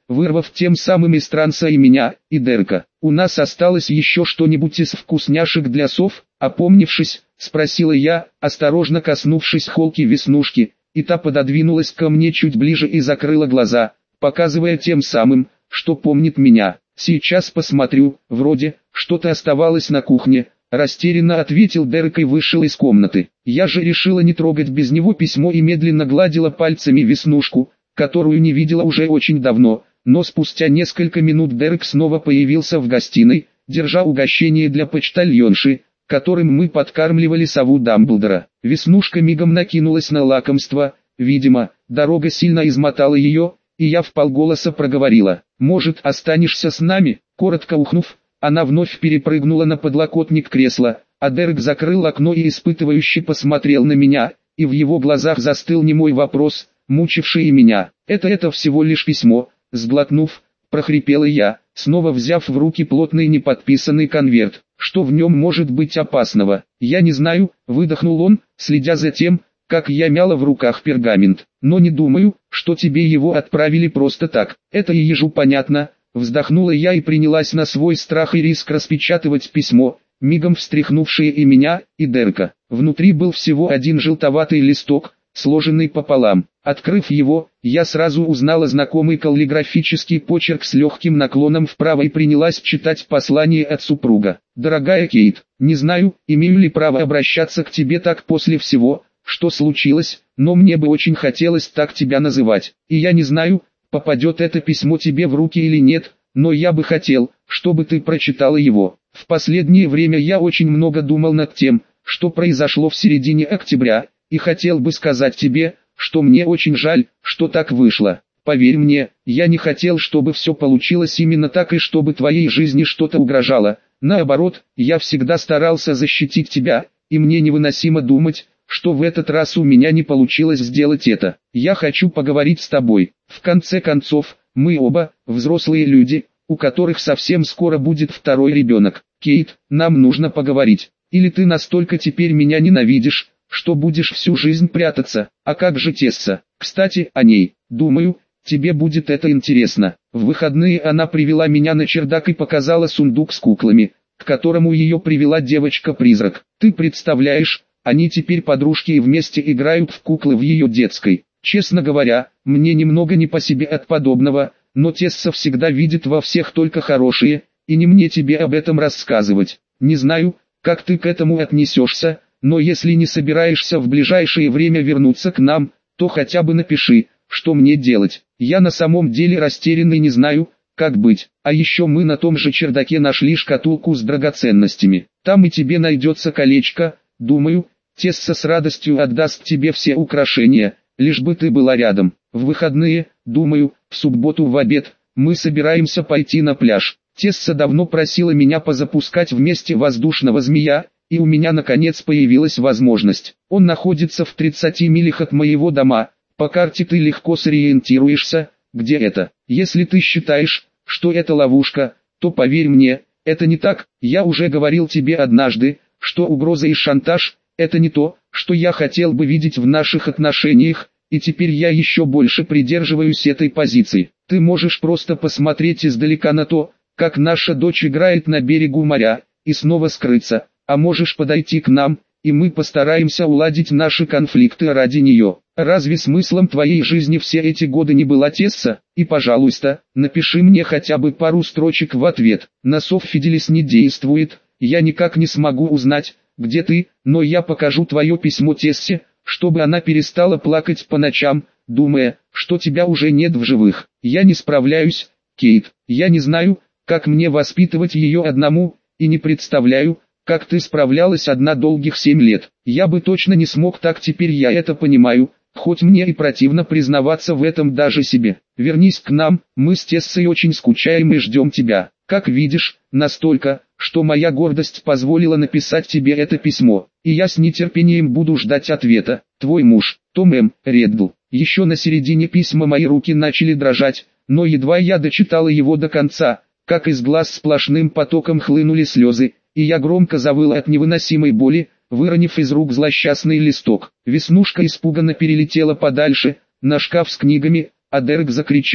вырвав тем самым из транса и меня, и Дерека. «У нас осталось еще что-нибудь из вкусняшек для сов?» Опомнившись, спросила я, осторожно коснувшись холки Веснушки, и та пододвинулась ко мне чуть ближе и закрыла глаза, показывая тем самым, что помнит меня. «Сейчас посмотрю, вроде, что-то оставалось на кухне», растерянно ответил Дерек и вышел из комнаты. Я же решила не трогать без него письмо и медленно гладила пальцами Веснушку, которую не видела уже очень давно, но спустя несколько минут Дерек снова появился в гостиной, держа угощение для почтальонши, которым мы подкармливали сову Дамблдора. Веснушка мигом накинулась на лакомство, видимо, дорога сильно измотала ее, и я вполголоса проговорила: «Может, останешься с нами?» Коротко ухнув, она вновь перепрыгнула на подлокотник кресла, а Дерек закрыл окно и испытывающе посмотрел на меня, и в его глазах застыл немой вопрос, мучивший и меня. «Это всего лишь письмо», сглотнув, прохрипела я, снова взяв в руки плотный неподписанный конверт. «Что в нем может быть опасного?» «Я не знаю», выдохнул он, следя за тем, как я мяла в руках пергамент. «Но не думаю, что тебе его отправили просто так. Это и ежу понятно», вздохнула я и принялась на свой страх и риск распечатывать письмо, мигом встряхнувшее и меня, и Дерека. Внутри был всего один желтоватый листок, сложенный пополам. Открыв его, я сразу узнала знакомый каллиграфический почерк с легким наклоном вправо и принялась читать послание от супруга. «Дорогая Кейт, не знаю, имею ли право обращаться к тебе так после всего, что случилось, но мне бы очень хотелось так тебя называть. И я не знаю, попадет это письмо тебе в руки или нет, но я бы хотел, чтобы ты прочитала его. В последнее время я очень много думал над тем, что произошло в середине октября, и хотел бы сказать тебе, что мне очень жаль, что так вышло. Поверь мне, я не хотел, чтобы все получилось именно так и чтобы твоей жизни что-то угрожало. Наоборот, я всегда старался защитить тебя, и мне невыносимо думать, что в этот раз у меня не получилось сделать это. Я хочу поговорить с тобой. В конце концов, мы оба взрослые люди, у которых совсем скоро будет второй ребенок. Кейт, нам нужно поговорить. Или ты настолько теперь меня ненавидишь, что будешь всю жизнь прятаться? А как же Тесса? Кстати, о ней. Думаю, тебе будет это интересно. В выходные она привела меня на чердак и показала сундук с куклами, к которому ее привела девочка-призрак. Ты представляешь, они теперь подружки и вместе играют в куклы в ее детской. Честно говоря, мне немного не по себе от подобного, но Тесса всегда видит во всех только хорошие, и не мне тебе об этом рассказывать. Не знаю, как ты к этому отнесешься, но если не собираешься в ближайшее время вернуться к нам, то хотя бы напиши, что мне делать. Я на самом деле растерян и не знаю, как быть. А еще мы на том же чердаке нашли шкатулку с драгоценностями. Там и тебе найдется колечко, думаю, Тесса с радостью отдаст тебе все украшения, лишь бы ты была рядом. В выходные, думаю, в субботу в обед, мы собираемся пойти на пляж. Тесса давно просила меня позапускать вместе воздушного змея, и у меня наконец появилась возможность. Он находится в 30 милях от моего дома, по карте ты легко сориентируешься, где это. Если ты считаешь, что это ловушка, то поверь мне, это не так. Я уже говорил тебе однажды, что угроза и шантаж – это не то, что я хотел бы видеть в наших отношениях, и теперь я еще больше придерживаюсь этой позиции. Ты можешь просто посмотреть издалека на то, как наша дочь играет на берегу моря, и снова скрыться, а можешь подойти к нам, и мы постараемся уладить наши конфликты ради нее. Разве смыслом твоей жизни все эти годы не была Тесса? И пожалуйста, напиши мне хотя бы пару строчек в ответ. На сов Фиделис не действует, я никак не смогу узнать, где ты, но я покажу твое письмо Тессе, чтобы она перестала плакать по ночам, думая, что тебя уже нет в живых. Я не справляюсь, Кейт, я не знаю, как мне воспитывать ее одному, и не представляю, как ты справлялась одна долгих 7 лет. Я бы точно не смог так, теперь я это понимаю, хоть мне и противно признаваться в этом даже себе. Вернись к нам, мы с Тессой очень скучаем и ждем тебя. Как видишь, настолько, что моя гордость позволила написать тебе это письмо, и я с нетерпением буду ждать ответа. Твой муж, Том М. Реддл. Еще на середине письма мои руки начали дрожать, но едва я дочитала его до конца, как из глаз сплошным потоком хлынули слезы, и я громко завыла от невыносимой боли, выронив из рук злосчастный листок. Веснушка испуганно перелетела подальше, на шкаф с книгами, а Дерек закричал: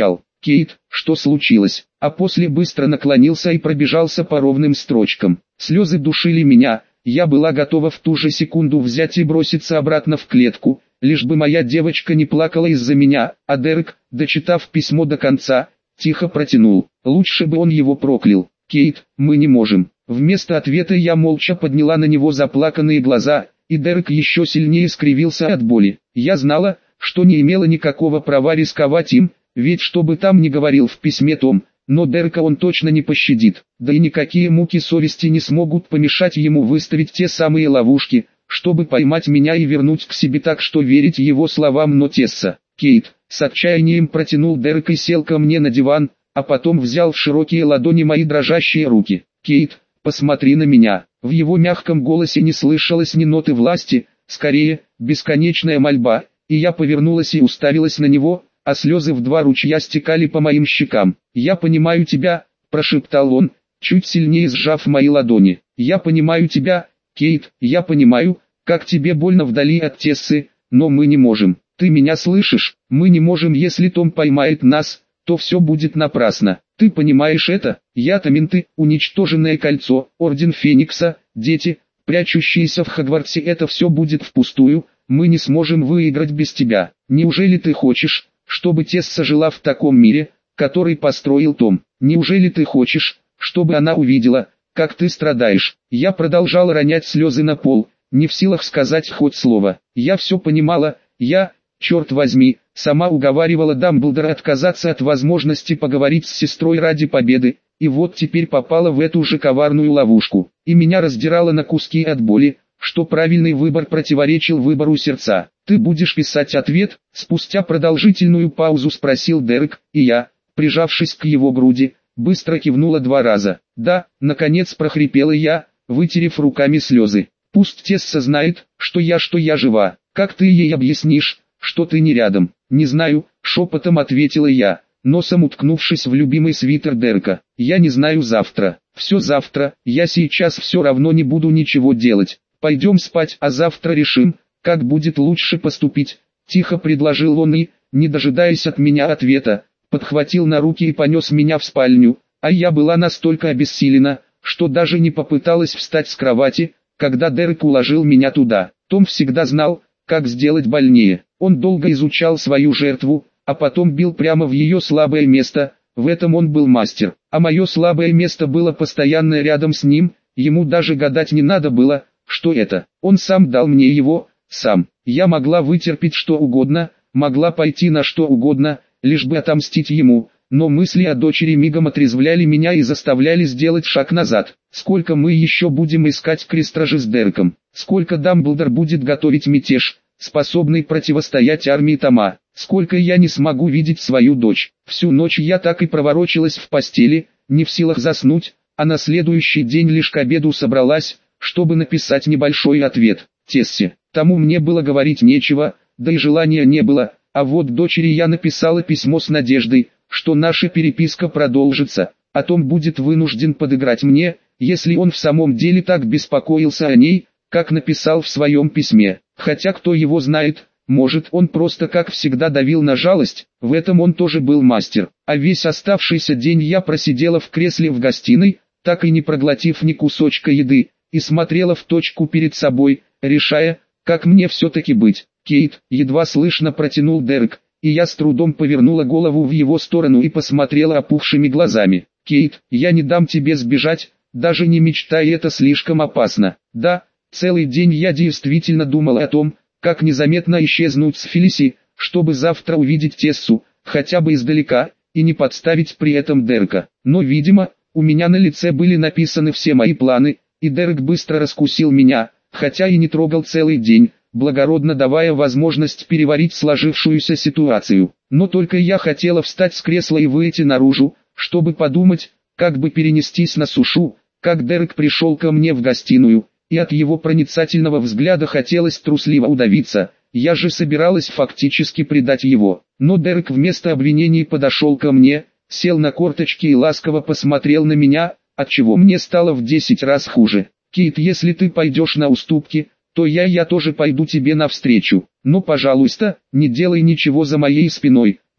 «Кейт, что случилось?» А после быстро наклонился и пробежался по ровным строчкам. Слезы душили меня, я была готова в ту же секунду взять и броситься обратно в клетку, лишь бы моя девочка не плакала из-за меня, а Дерек, дочитав письмо до конца, тихо протянул. Лучше бы он его проклял. «Кейт, мы не можем». Вместо ответа я молча подняла на него заплаканные глаза, и Дерек еще сильнее скривился от боли. Я знала, что не имела никакого права рисковать им, ведь что бы там ни говорил в письме Том, но Дерека он точно не пощадит. Да и никакие муки совести не смогут помешать ему выставить те самые ловушки, чтобы поймать меня и вернуть к себе, так что верить его словам но Тесса. «Кейт», с отчаянием протянул Дерек и сел ко мне на диван, а потом взял в широкие ладони мои дрожащие руки. «Кейт, посмотри на меня». В его мягком голосе не слышалось ни ноты власти, скорее, бесконечная мольба, и я повернулась и уставилась на него, а слезы в 2 ручья стекали по моим щекам. «Я понимаю тебя», – прошептал он, чуть сильнее сжав мои ладони. «Я понимаю тебя, Кейт, я понимаю, как тебе больно вдали от Тессы, но мы не можем. Ты меня слышишь? Мы не можем, если Том поймает нас, то все будет напрасно. Ты понимаешь это? Я-то менты, уничтоженное кольцо, Орден Феникса, дети, прячущиеся в Хогвартсе, это все будет впустую, мы не сможем выиграть без тебя. Неужели ты хочешь, чтобы Тесса жила в таком мире, который построил Том? Неужели ты хочешь, чтобы она увидела, как ты страдаешь?» Я продолжал ронять слезы на пол, не в силах сказать хоть слово. Я все понимала, черт возьми, сама уговаривала Дамблдора отказаться от возможности поговорить с сестрой ради победы, и вот теперь попала в эту же коварную ловушку. И меня раздирало на куски от боли, что правильный выбор противоречил выбору сердца. «Ты будешь писать ответ?» — спустя продолжительную паузу спросил Дерек, и я, прижавшись к его груди, быстро кивнула 2 раза. «Да», — наконец прохрипела я, вытерев руками слезы. «Пусть Тесса знает, что я жива. Как ты ей объяснишь, что ты не рядом?» «Не знаю», — шепотом ответила я, носом уткнувшись в любимый свитер Дерека. «Я не знаю завтра. Все завтра, я сейчас все равно не буду ничего делать. Пойдем спать, а завтра решим, как будет лучше поступить», — тихо предложил он и, не дожидаясь от меня ответа, подхватил на руки и понес меня в спальню, а я была настолько обессилена, что даже не попыталась встать с кровати, когда Дерек уложил меня туда. Том всегда знал, как сделать больнее. Он долго изучал свою жертву, а потом бил прямо в ее слабое место, в этом он был мастер. А мое слабое место было постоянно рядом с ним, ему даже гадать не надо было, что это. Он сам дал мне его, сам. Я могла вытерпеть что угодно, могла пойти на что угодно, лишь бы отомстить ему, но мысли о дочери мигом отрезвляли меня и заставляли сделать шаг назад. Сколько мы еще будем искать крестражи с Дереком? Сколько Дамблдор будет готовить мятеж, способный противостоять армии Тома? Сколько я не смогу видеть свою дочь? Всю ночь я так и проворочилась в постели, не в силах заснуть, а на следующий день лишь к обеду собралась, чтобы написать небольшой ответ Тессе. Тому мне было говорить нечего, да и желания не было, а вот дочери я написала письмо с надеждой, что наша переписка продолжится, а Том будет вынужден подыграть мне, если он в самом деле так беспокоился о ней, как написал в своем письме. Хотя кто его знает, может он просто как всегда давил на жалость, в этом он тоже был мастер. А весь оставшийся день я просидела в кресле в гостиной, так и не проглотив ни кусочка еды, и смотрела в точку перед собой, решая, как мне все-таки быть. «Кейт», едва слышно протянул Дерек, и я с трудом повернула голову в его сторону и посмотрела опухшими глазами. «Кейт, я не дам тебе сбежать, даже не мечтай, это слишком опасно». Да, целый день я действительно думала о том, как незаметно исчезнуть с Фелиси, чтобы завтра увидеть Тессу, хотя бы издалека, и не подставить при этом Дерека. Но, видимо, у меня на лице были написаны все мои планы, и Дерек быстро раскусил меня, хотя и не трогал целый день, благородно давая возможность переварить сложившуюся ситуацию. Но только я хотела встать с кресла и выйти наружу, чтобы подумать, как бы перенестись на сушу, как Дерек пришел ко мне в гостиную, и от его проницательного взгляда хотелось трусливо удавиться, я же собиралась фактически предать его. Но Дерек вместо обвинений подошел ко мне, сел на корточки и ласково посмотрел на меня, отчего мне стало в 10 раз хуже. «Кейт, если ты пойдешь на уступки, то я тоже пойду тебе навстречу. Но, пожалуйста, не делай ничего за моей спиной»,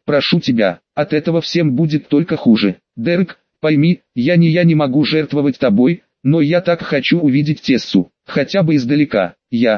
прошу тебя, от этого всем будет только хуже. Дерек, пойми, я не могу жертвовать тобой, но я так хочу увидеть Тессу, хотя бы издалека.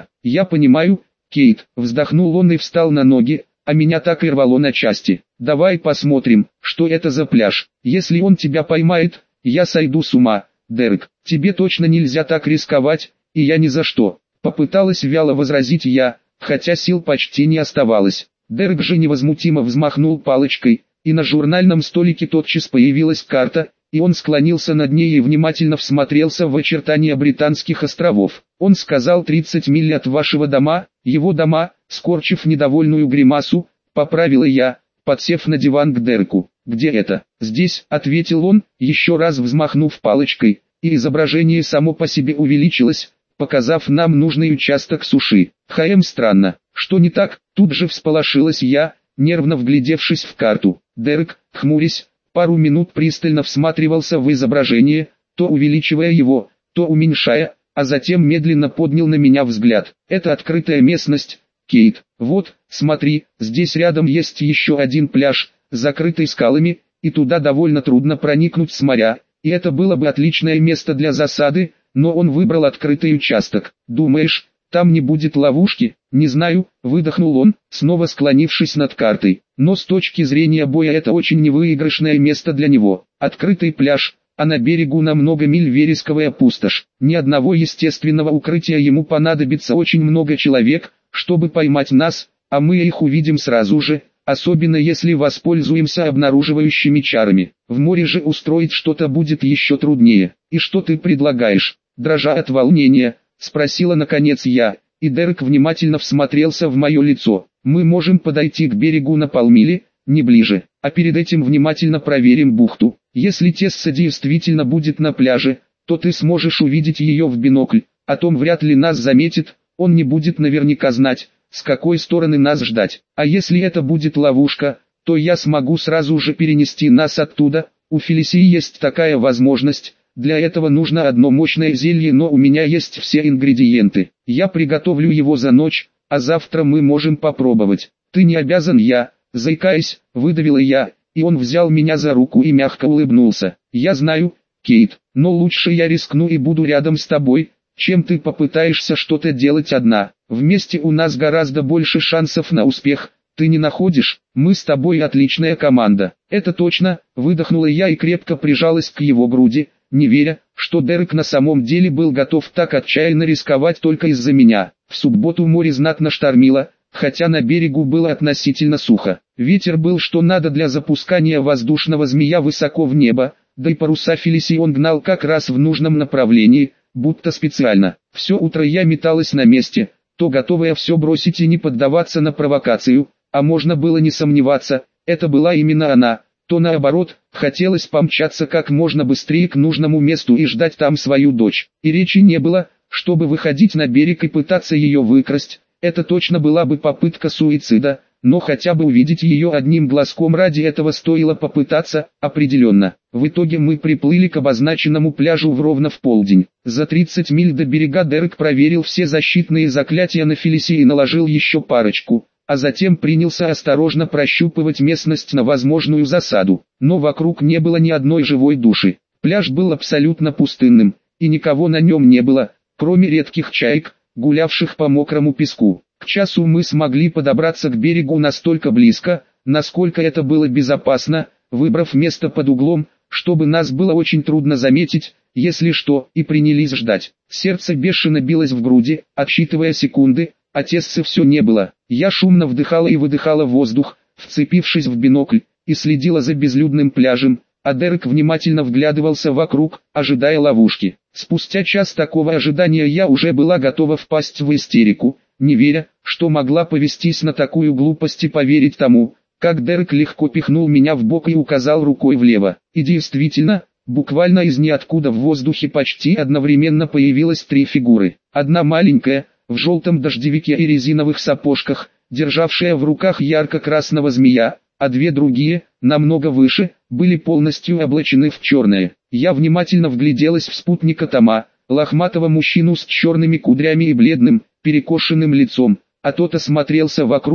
Я понимаю, Кейт, вздохнул он и встал на ноги, а меня так и рвало на части. Давай посмотрим, что это за пляж. Если он тебя поймает, я сойду с ума. Дерек, тебе точно нельзя так рисковать, и я ни за что. Попыталась вяло возразить я, хотя сил почти не оставалось. Дерек же невозмутимо взмахнул палочкой, и на журнальном столике тотчас появилась карта, и он склонился над ней и внимательно всмотрелся в очертания Британских островов. Он сказал 30 миль от вашего дома, его дома, скорчив недовольную гримасу, поправила я, подсев на диван к Дереку. «Где это?» «Здесь», — ответил он, еще раз взмахнув палочкой, и изображение само по себе увеличилось, показав нам нужный участок суши. Странно, что не так? Тут же всполошилась я, нервно вглядевшись в карту. Дерек, хмурясь, пару минут пристально всматривался в изображение, то увеличивая его, то уменьшая, а затем медленно поднял на меня взгляд. Это открытая местность, Кейт. Вот, смотри, здесь рядом есть еще один пляж, закрытый скалами, и туда довольно трудно проникнуть с моря, и это было бы отличное место для засады, но он выбрал открытый участок. Думаешь, там не будет ловушки? Не знаю, выдохнул он, снова склонившись над картой. Но с точки зрения боя это очень невыигрышное место для него. Открытый пляж, а на берегу на много миль вересковая пустошь. Ни одного естественного укрытия, ему понадобится очень много человек, чтобы поймать нас, а мы их увидим сразу же, особенно если воспользуемся обнаруживающими чарами. В море же устроить что-то будет еще труднее. И что ты предлагаешь? Дрожа от волнения, спросила наконец я, и Дерек внимательно всмотрелся в мое лицо. Мы можем подойти к берегу на полмили, не ближе, а перед этим внимательно проверим бухту. Если Тесса действительно будет на пляже, то ты сможешь увидеть ее в бинокль, а Том вряд ли нас заметит, он не будет наверняка знать, с какой стороны нас ждать. А если это будет ловушка, то я смогу сразу же перенести нас оттуда. У Фелисии есть такая возможность. Для этого нужно одно мощное зелье, но у меня есть все ингредиенты. Я приготовлю его за ночь, а завтра мы можем попробовать. Ты не обязан, заикаясь, выдавила я, и он взял меня за руку и мягко улыбнулся. Я знаю, Кейт, но лучше я рискну и буду рядом с тобой, чем ты попытаешься что-то делать одна. Вместе у нас гораздо больше шансов на успех. Ты не находишь? Мы с тобой отличная команда. Это точно, выдохнула я и крепко прижалась к его груди, не веря, что Дерек на самом деле был готов так отчаянно рисковать только из-за меня. В субботу море знатно штормило, хотя на берегу было относительно сухо. Ветер был что надо для запускания воздушного змея высоко в небо, да и паруса Фелисии он гнал как раз в нужном направлении, будто специально. Все утро я металась на месте, то готовая все бросить и не поддаваться на провокацию, а можно было не сомневаться, это была именно она, то наоборот, хотелось помчаться как можно быстрее к нужному месту и ждать там свою дочь. И речи не было, чтобы выходить на берег и пытаться ее выкрасть, это точно была бы попытка суицида, но хотя бы увидеть ее одним глазком ради этого стоило попытаться, определенно. В итоге мы приплыли к обозначенному пляжу ровно в полдень. За 30 миль до берега Дерек проверил все защитные заклятия на Фелисии и наложил еще парочку, а затем принялся осторожно прощупывать местность на возможную засаду. Но вокруг не было ни одной живой души. Пляж был абсолютно пустынным, и никого на нем не было, кроме редких чаек, гулявших по мокрому песку. К часу мы смогли подобраться к берегу настолько близко, насколько это было безопасно, выбрав место под углом, чтобы нас было очень трудно заметить, если что, и принялись ждать. Сердце бешено билось в груди, отсчитывая секунды, а Тессы все не было. Я шумно вдыхала и выдыхала воздух, вцепившись в бинокль, и следила за безлюдным пляжем, а Дерек внимательно вглядывался вокруг, ожидая ловушки. Спустя час такого ожидания я уже была готова впасть в истерику, не веря, что могла повестись на такую глупость и поверить тому, как Дерек легко пихнул меня в бок и указал рукой влево. И действительно, буквально из ниоткуда в воздухе почти одновременно появилось три фигуры. Одна маленькая, в желтом дождевике и резиновых сапожках, державшая в руках ярко-красного змея, а две другие, намного выше, были полностью облачены в черное. Я внимательно вгляделась в спутника Тома, лохматого мужчину с черными кудрями и бледным, перекошенным лицом, а тот осмотрелся вокруг,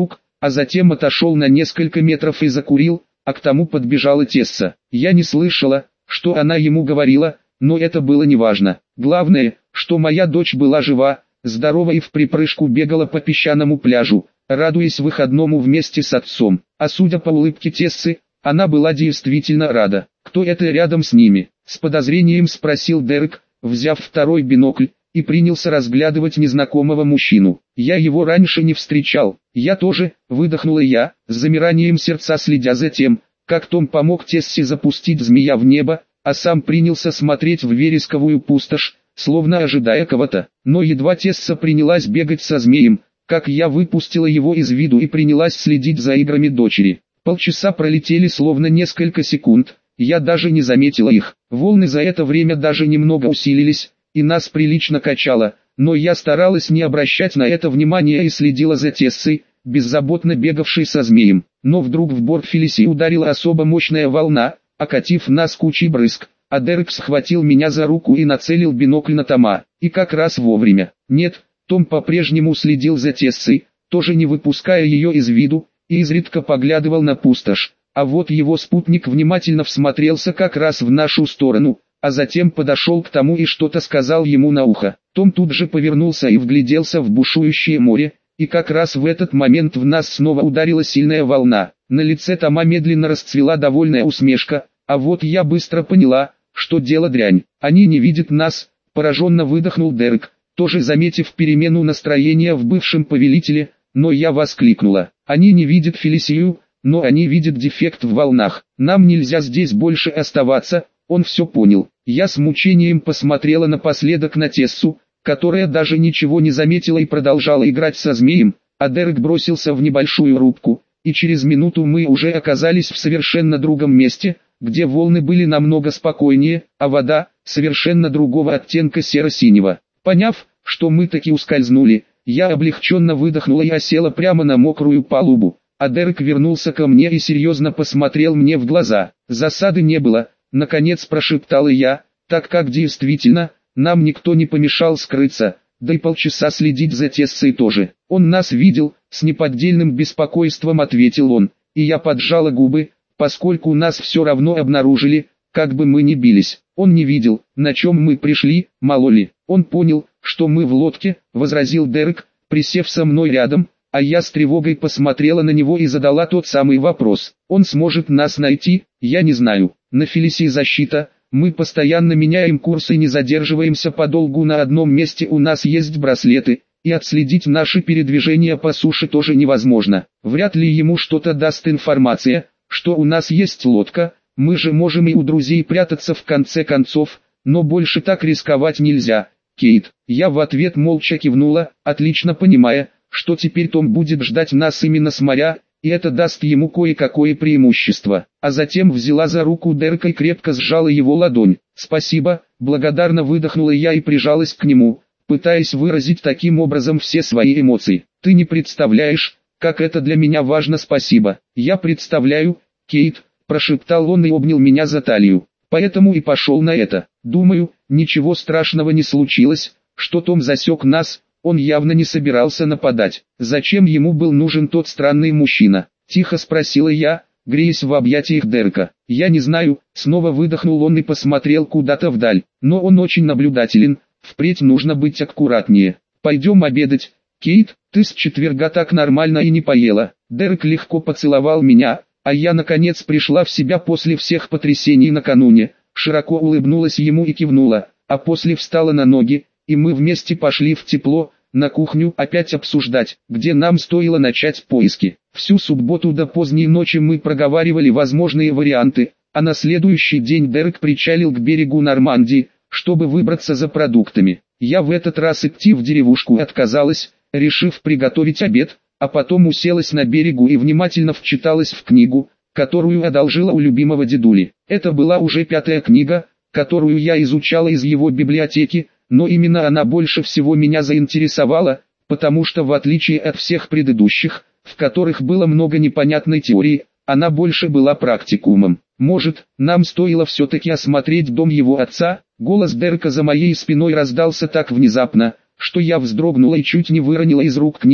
а затем отошел на несколько метров и закурил, а к тому подбежала Тесса. Я не слышала, что она ему говорила, но это было неважно. Главное, что моя дочь была жива, здорова и вприпрыжку бегала по песчаному пляжу, радуясь выходному вместе с отцом. А судя по улыбке Тессы, она была действительно рада. «Кто это рядом с ними?» — с подозрением спросил Дерек, взяв второй бинокль, и принялся разглядывать незнакомого мужчину. «Я его раньше не встречал». «Я тоже», — выдохнула я, с замиранием сердца следя за тем, как Том помог Тессе запустить змея в небо, а сам принялся смотреть в вересковую пустошь, словно ожидая кого-то. Но едва Тесса принялась бегать со змеем, как я выпустила его из виду и принялась следить за играми дочери. Полчаса пролетели словно несколько секунд, я даже не заметила их. Волны за это время даже немного усилились, и нас прилично качало, но я старалась не обращать на это внимания и следила за Тессой, беззаботно бегавшей со змеем. Но вдруг в борт Фелисии ударила особо мощная волна, окатив нас кучей брызг, а Дерек схватил меня за руку и нацелил бинокль на Тома, и как раз вовремя. Нет, Том по-прежнему следил за Тессой, тоже не выпуская ее из виду, и изредка поглядывал на пустошь, а вот его спутник внимательно всмотрелся как раз в нашу сторону, а затем подошел к Тому и что-то сказал ему на ухо. Том тут же повернулся и вгляделся в бушующее море, и как раз в этот момент в нас снова ударила сильная волна. На лице Тома медленно расцвела довольная усмешка, а вот я быстро поняла, что дело дрянь. «Они не видят нас», — пораженно выдохнул Дерек, тоже заметив перемену настроения в бывшем повелителе, но я воскликнула: «Они не видят Фелисию, но они видят дефект в волнах. Нам нельзя здесь больше оставаться». Он все понял. Я с мучением посмотрела напоследок на Тессу, которая даже ничего не заметила и продолжала играть со змеем, а Дерек бросился в небольшую рубку, и через минуту мы уже оказались в совершенно другом месте, где волны были намного спокойнее, а вода совершенно другого оттенка серо-синего. Поняв, что мы таки ускользнули, я облегченно выдохнула и осела прямо на мокрую палубу, а Дерек вернулся ко мне и серьезно посмотрел мне в глаза. «Засады не было», — наконец прошептала я, так как действительно, нам никто не помешал скрыться, да и полчаса следить за Тессой тоже. «Он нас видел», — с неподдельным беспокойством ответил он, и я поджала губы, поскольку нас все равно обнаружили, как бы мы ни бились. «Он не видел, на чем мы пришли, мало ли. Он понял, что мы в лодке», — возразил Дерек, присев со мной рядом, а я с тревогой посмотрела на него и задала тот самый вопрос. «Он сможет нас найти?» «Я не знаю. На Фелисии защита, мы постоянно меняем курс и не задерживаемся подолгу на одном месте, у нас есть браслеты, и отследить наши передвижения по суше тоже невозможно. Вряд ли ему что-то даст информация, что у нас есть лодка, мы же можем и у друзей прятаться в конце концов, но больше так рисковать нельзя, Кейт». Я в ответ молча кивнула, отлично понимая, что теперь Том будет ждать нас именно с моря, и это даст ему кое-какое преимущество. А затем взяла за руку Дерека и крепко сжала его ладонь. «Спасибо», — благодарно выдохнула я и прижалась к нему, пытаясь выразить таким образом все свои эмоции. «Ты не представляешь, как это для меня важно, спасибо». «Я представляю, Кейт», — прошептал он и обнял меня за талию. «Поэтому и пошел на это. Думаю, ничего страшного не случилось, что Том засек нас». Он явно не собирался нападать. «Зачем ему был нужен тот странный мужчина?» — тихо спросила я, греясь в объятиях Дерека. «Я не знаю», — снова выдохнул он и посмотрел куда-то вдаль. «Но он очень наблюдателен, впредь нужно быть аккуратнее. Пойдем обедать. Кейт, ты с четверга так нормально и не поела». Дерек легко поцеловал меня, а я наконец пришла в себя после всех потрясений накануне, широко улыбнулась ему и кивнула, а после встала на ноги, и мы вместе пошли в тепло, на кухню опять обсуждать, где нам стоило начать поиски. Всю субботу до поздней ночи мы проговаривали возможные варианты, а на следующий день Дерек причалил к берегу Нормандии, чтобы выбраться за продуктами. Я в этот раз идти в деревушку отказалась, решив приготовить обед, а потом уселась на берегу и внимательно вчиталась в книгу, которую одолжила у любимого дедули. Это была уже 5-я книга, которую я изучала из его библиотеки, но именно она больше всего меня заинтересовала, потому что в отличие от всех предыдущих, в которых было много непонятной теории, она больше была практикумом. «Может, нам стоило все-таки осмотреть дом его отца?» Голос Дерека за моей спиной раздался так внезапно, что я вздрогнула и чуть не выронила из рук книгу,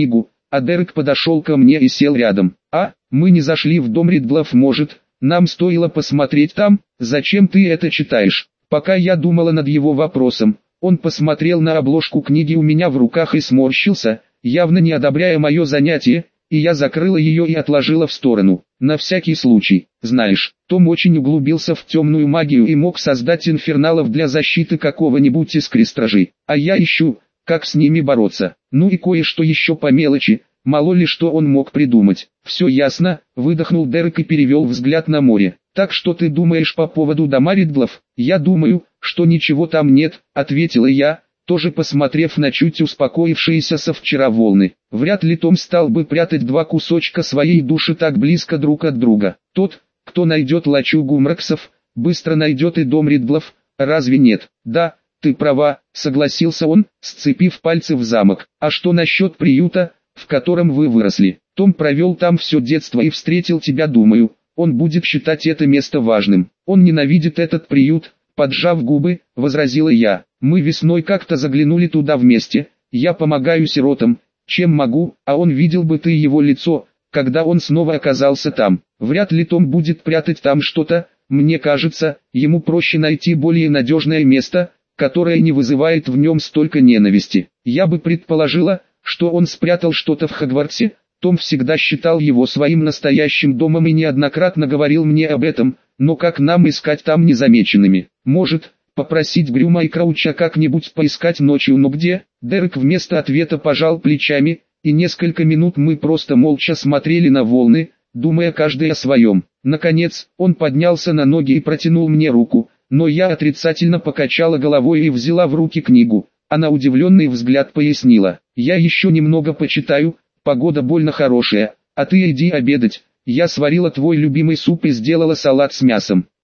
а Дерек подошел ко мне и сел рядом. Мы не зашли в дом Ридлов, может, нам стоило посмотреть там? Зачем ты это читаешь? Пока я думала над его вопросом, он посмотрел на обложку книги у меня в руках и сморщился, явно не одобряя мое занятие, и я закрыла ее и отложила в сторону. На всякий случай, знаешь, Том очень углубился в темную магию и мог создать инферналов для защиты какого-нибудь искрестражей, а я ищу, как с ними бороться. Ну и кое-что еще по мелочи, мало ли что он мог придумать. Все ясно, выдохнул Дерек и перевел взгляд на море. Так что ты думаешь по поводу дома Ридлов? Я думаю, что ничего там нет, ответила я, тоже посмотрев на чуть успокоившиеся со вчера волны. Вряд ли Том стал бы прятать два кусочка своей души так близко друг от друга. Тот, кто найдет лачугу Мраксов, быстро найдет и дом Ридлов, разве нет? Да, ты права, согласился он, сцепив пальцы в замок. А что насчет приюта, в котором вы выросли? Том провел там все детство и встретил тебя, думаю, он будет считать это место важным. Он ненавидит этот приют, поджав губы, возразила я. Мы весной как-то заглянули туда вместе, я помогаю сиротам, чем могу, а он видел бы ты его лицо, когда он снова оказался там. Вряд ли Том будет прятать там что-то, мне кажется, ему проще найти более надежное место, которое не вызывает в нем столько ненависти. Я бы предположила, что он спрятал что-то в Хогвартсе. Том всегда считал его своим настоящим домом и неоднократно говорил мне об этом, но как нам искать там незамеченными? Может, попросить Грюма и Крауча как-нибудь поискать ночью, но где? Дерек вместо ответа пожал плечами, и несколько минут мы просто молча смотрели на волны, думая каждый о своем. Наконец, он поднялся на ноги и протянул мне руку, но я отрицательно покачала головой и взяла в руки книгу. Она удивленный взгляд пояснила: «Я еще немного почитаю, погода больно хорошая, а ты иди обедать, я сварила твой любимый суп и сделала салат с мясом».